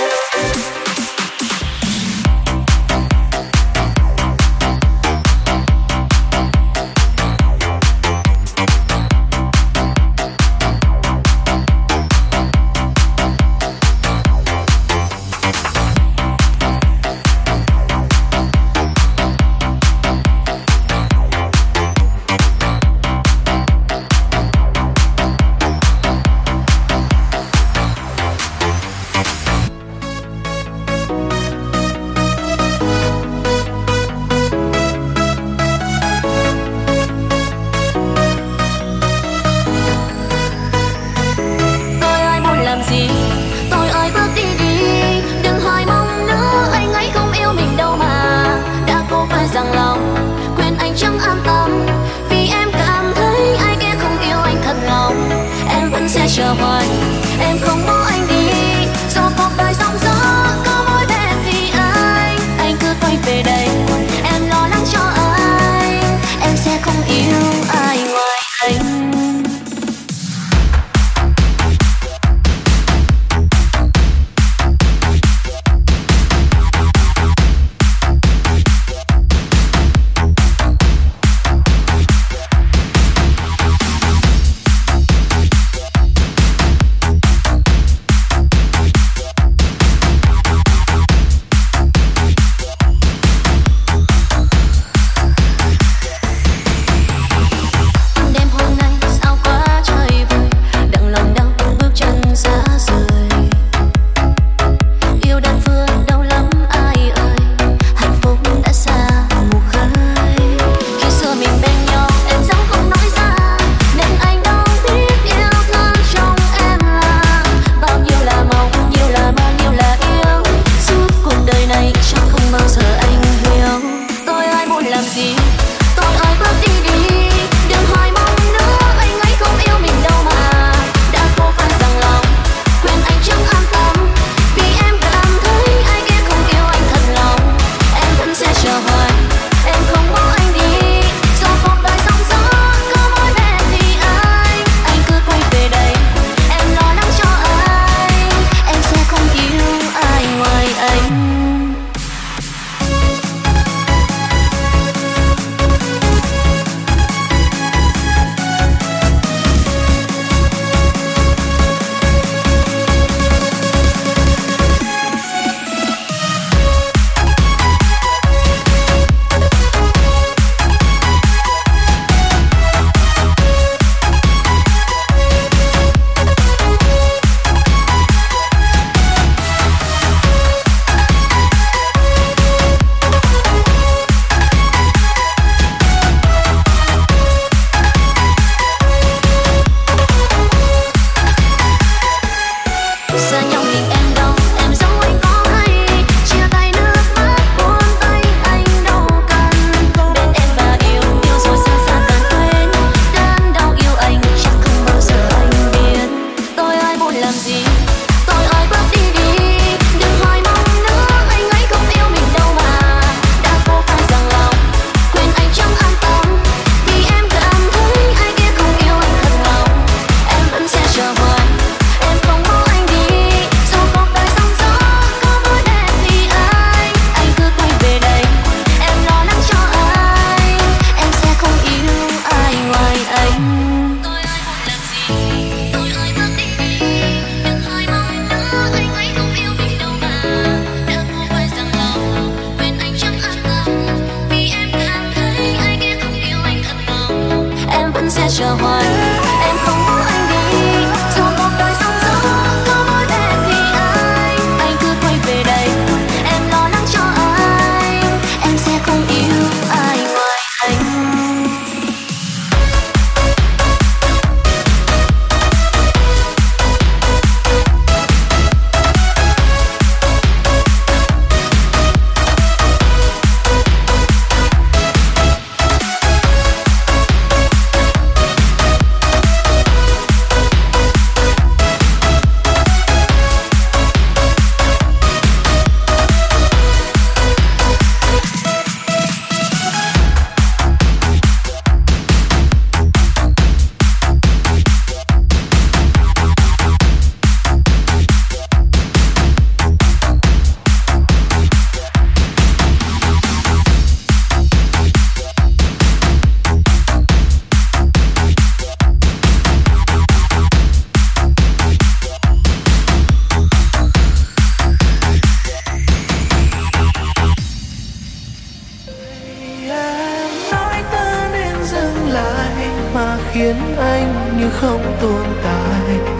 Tôi ơi muốn làm gì, tôi ơi bước đi đi, đừng hỏi mong nữa, anh ấy không yêu mình đâu mà. Đã cố phải rằng lòng, khuyên anh chẳng an tâm, vì em cảm thấy ai kia không yêu anh thật lòng. Em vẫn sẽ chờ hoài, em không bỏ anh đi, dù cuộc đời sóng gió có mỗi bên vì anh. Anh cứ quay về đây, em lo lắng cho anh, em sẽ không yêu ai ngoài anh.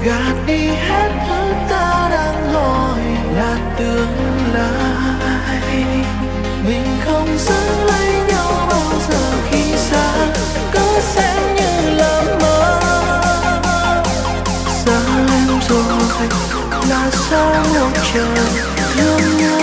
gạt đi hết thứ ta đang hỏi là tương lai. Mình không giữ lấy nhau bao giờ khi xa, cứ xem như là mơ. Xa em rồi là sao một trời thương nhớ.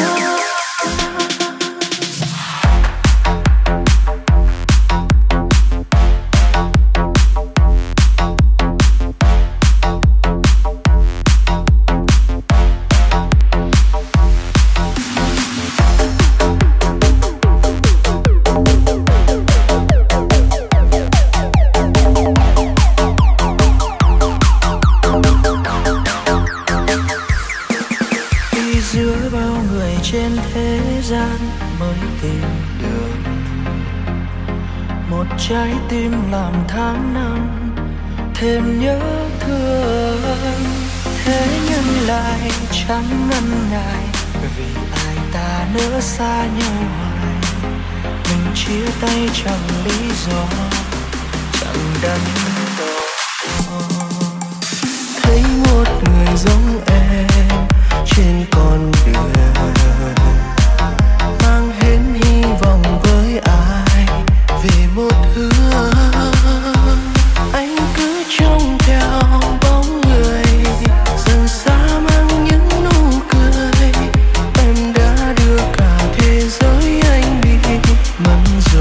Trái tim làm tháng năm thêm nhớ thương, thế nhưng lại chẳng ngần ngại vì ai ta nỡ xa nhau hoài. Mình chia tay chẳng lý do, chẳng đắn đo. Thấy một người giống em trên con đường, mang hết hy vọng với ai về một hướng. Anh cứ trông theo bóng người dần xa mang những nụ cười. Em đã đưa cả thế giới anh đi mất rồi.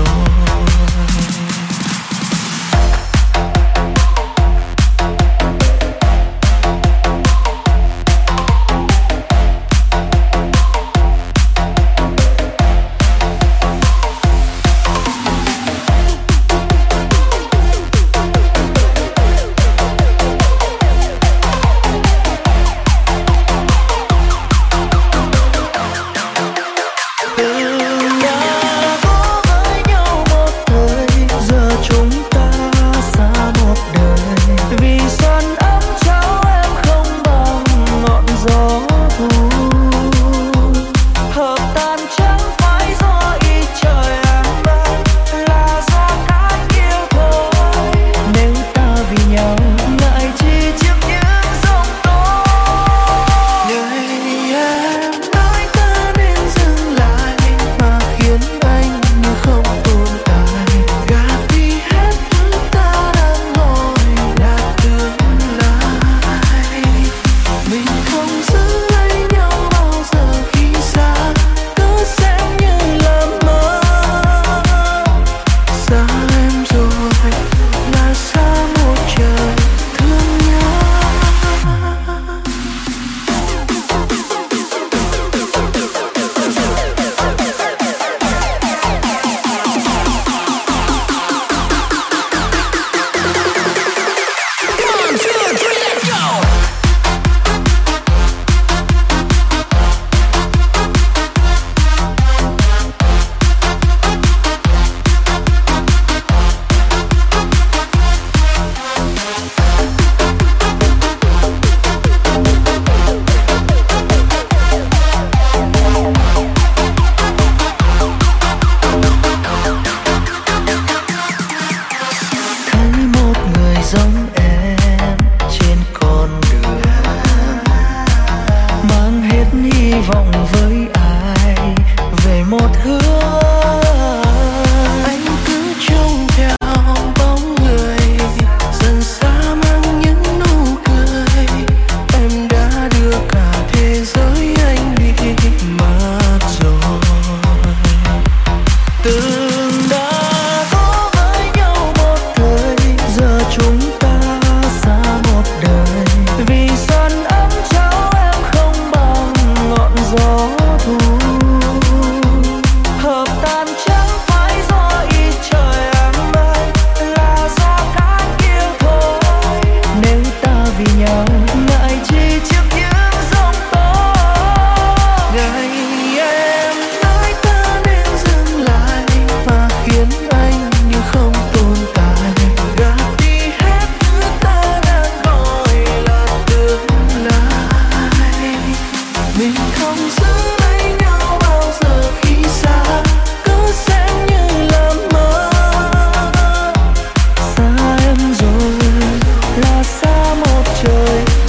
Xa một trời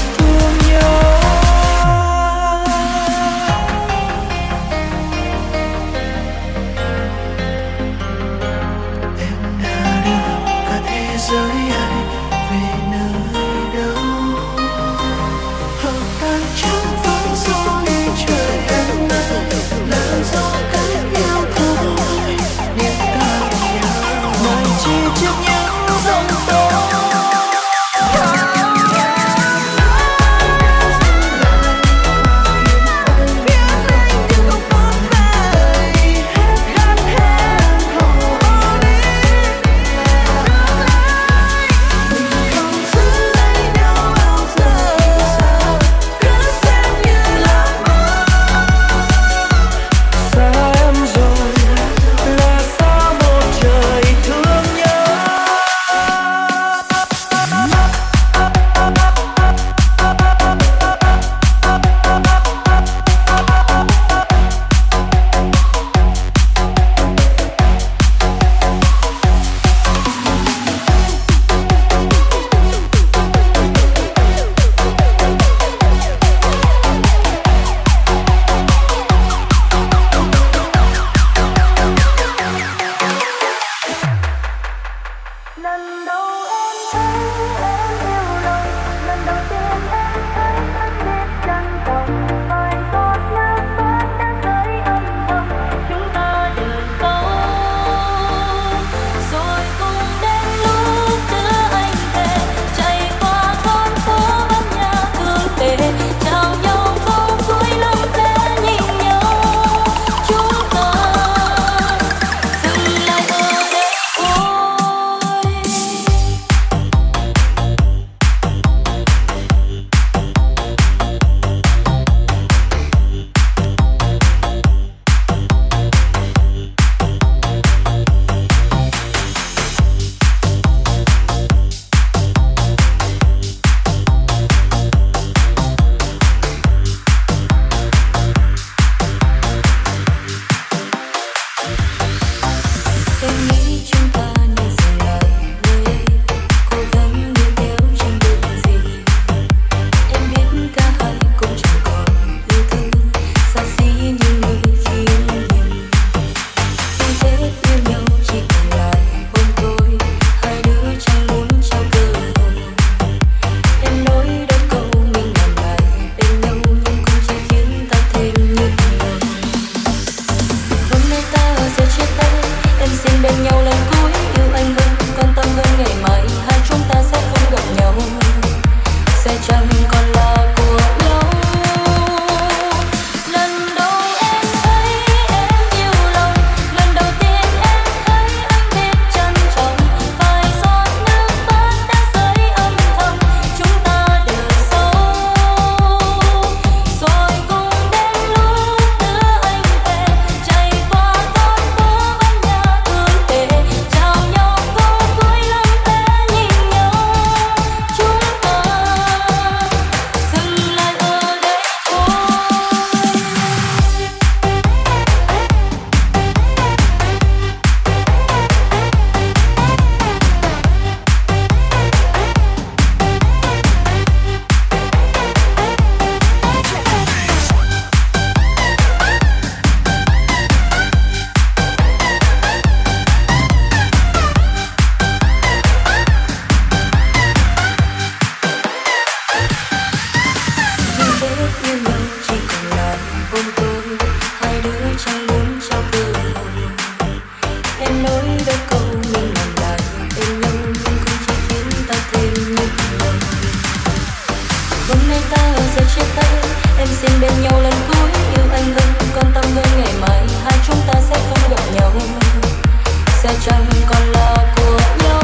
hôm nay ta sẽ chia tay. Em xin bên nhau lần cuối, yêu anh hơn con tâm hơn ngày mai. Hai chúng ta sẽ không gặp nhau, sẽ chẳng còn là của nhau.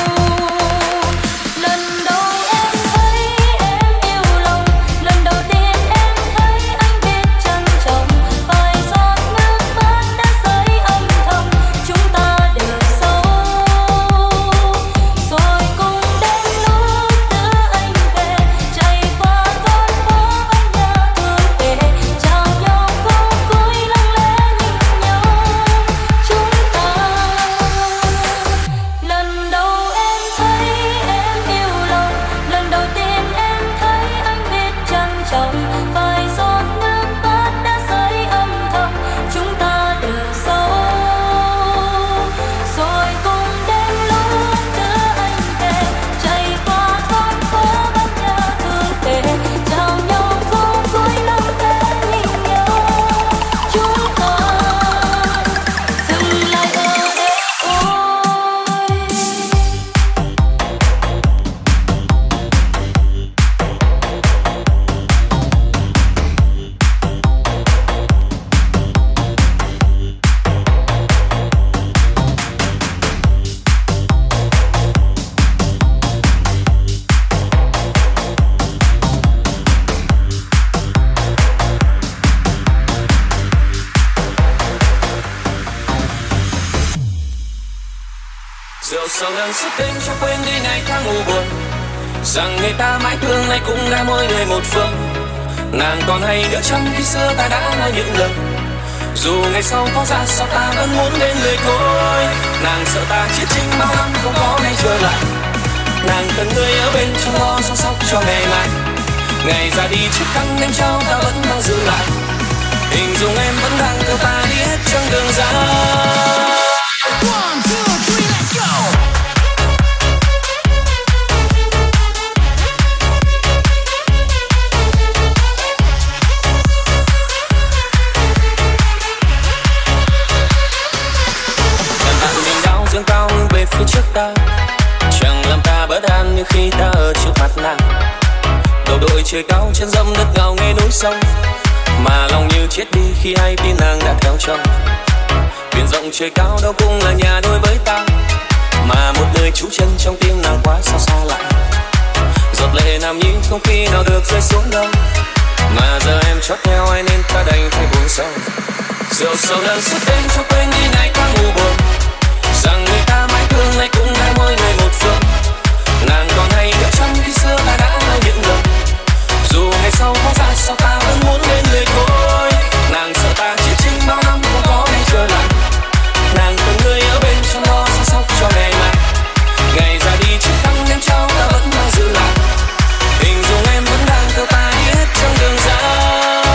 Lần đầu em thấy em yêu lòng, lần đầu tiên em thấy anh biết trân trọng. Vài giọt nước mắt đã rơi âm thầm, chúng ta đều sâu. Rồi cùng đến lúc đưa anh về, chạy qua con phố vắng nhà thương về, chào nhau câu cuối lặng lẽ nhìn nhau. Chúng ta lần đầu em thấy em yêu lòng, lần đầu tiên em thấy anh biết trân trọng. Vài giọt nước mắt đã rơi âm thầm, chúng ta đều sâu. Rồi cùng đến lúc đưa anh về, chạy qua con phố vắng nhà thương về, chào nhau câu cuối lặng lẽ nhìn nhau. Chúng ta dừng lại ở đây. Ôi rượu sầu đang sức đến cho quên đi ngày tháng u buồn, rằng người ta mãi thương nay cũng đã mỗi người một phương. Nàng còn hay nhớ chăng khi xưa ta đã nói những lời, dù ngày sau có ra sao ta vẫn muốn bên người thôi. Nàng sợ ta chết chinh bao năm không có ngày trở lại, nàng cần người ở bên trong lo chăm sóc cho ngày mai. Ngày ra đi chiếc khăn em trao ta vẫn mang giữ lại, hình dung em vẫn đang theo ta đi hết chặng đường dài. One, two, three, let's go! Dương cao hướng về phía trước ta, chẳng làm ta bất an như khi ta ở trước mặt nàng. Đầu đội trời cao trên dâm đất ngào nghe núi sông, mà lòng như chết đi khi hay tin nàng đã theo chồng. Biển rộng trời cao đâu cũng là nhà đôi với ta, mà một nơi trú chân trong tim nàng quá xa xa lạ. Giọt lệ nam nhi không khi nào được rơi xuống đâu, mà giờ em chót theo ai nên ta đành phải buồn sâu. Rượu sầu đang xuất đến cho quên đi ngày tháng u buồn, rằng người ta mãi thương nay cũng đã mỗi người một phương. Nàng còn hay nhớ chăng khi xưa ta đã nói những lời, dù ngày sau có ra sao ta vẫn muốn bên người thôi. Nàng sợ ta chết chinh bao năm không có ngày trở lại, nàng cần người ở bên trong lo chăm sóc cho ngày mai. Ngày ra đi chiếc khăn em trao ta vẫn mang giữ lại, hình dung em vẫn đang theo ta đi hết trong đường dài.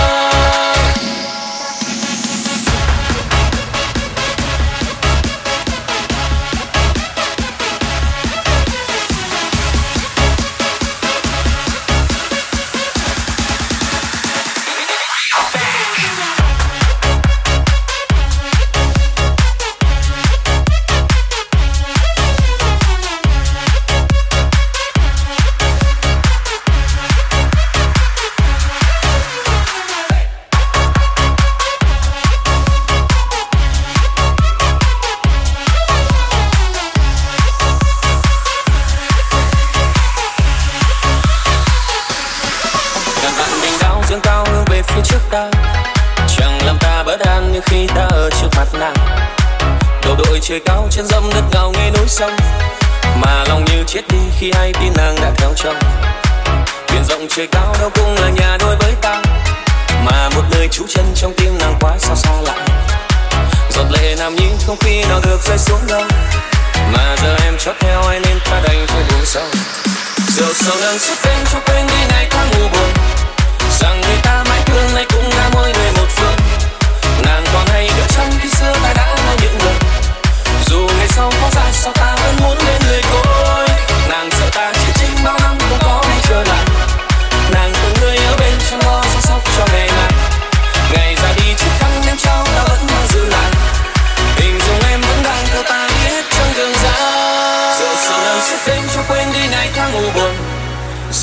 Trời cao trên dâm đất ngào nghe núi sông, mà lòng như chết đi khi hay tin nàng đã theo chồng. Biển rộng trời cao đâu cũng là nhà đôi với ta, mà một nơi trú chân trong tim nàng quá xa xa lạ. Giọt lệ nam nhi không khi nào được rơi xuống đâu, mà giờ em chót theo ai nên ta đành phải buồn sâu. Rượu sầu đang xuất đến cho quên đi ngày tháng u buồn, rằng người ta mãi thương nay cũng đã mỗi người một phương. Nàng còn hay nhớ chăng khi xưa ta đã nói những lời, dù ngày sau có ra sao ta vẫn muốn bên người thôi. Nàng sợ ta chết chinh bao năm không có ngày trở lại, nàng cần người ở bên trong lo chăm sóc cho ngày mai. Ngày ra đi chiếc khăn em trao ta vẫn mang giữ lại, hình dung em vẫn đang theo ta đi hết trong đường dài. Rượu sầu đang xuất đến cho quên đi ngày tháng u buồn, rằng người ta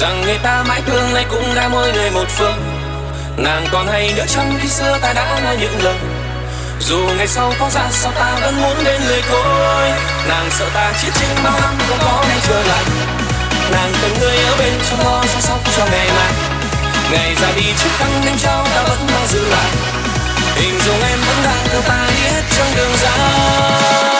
ta mãi thương nay cũng đã mỗi người một phương. Nàng còn hay nhớ chăng khi xưa ta đã nói những lời, dù ngày sau có ra sao ta vẫn muốn bên người thôi. Nàng sợ ta chết chinh bao năm không có ngày trở lại, nàng cần người ở bên trong lo chăm sóc cho ngày mai. Ngày ra đi chiếc khăn em trao ta vẫn mang giữ lại, hình dung em vẫn đang theo ta đi hết trong đường dài.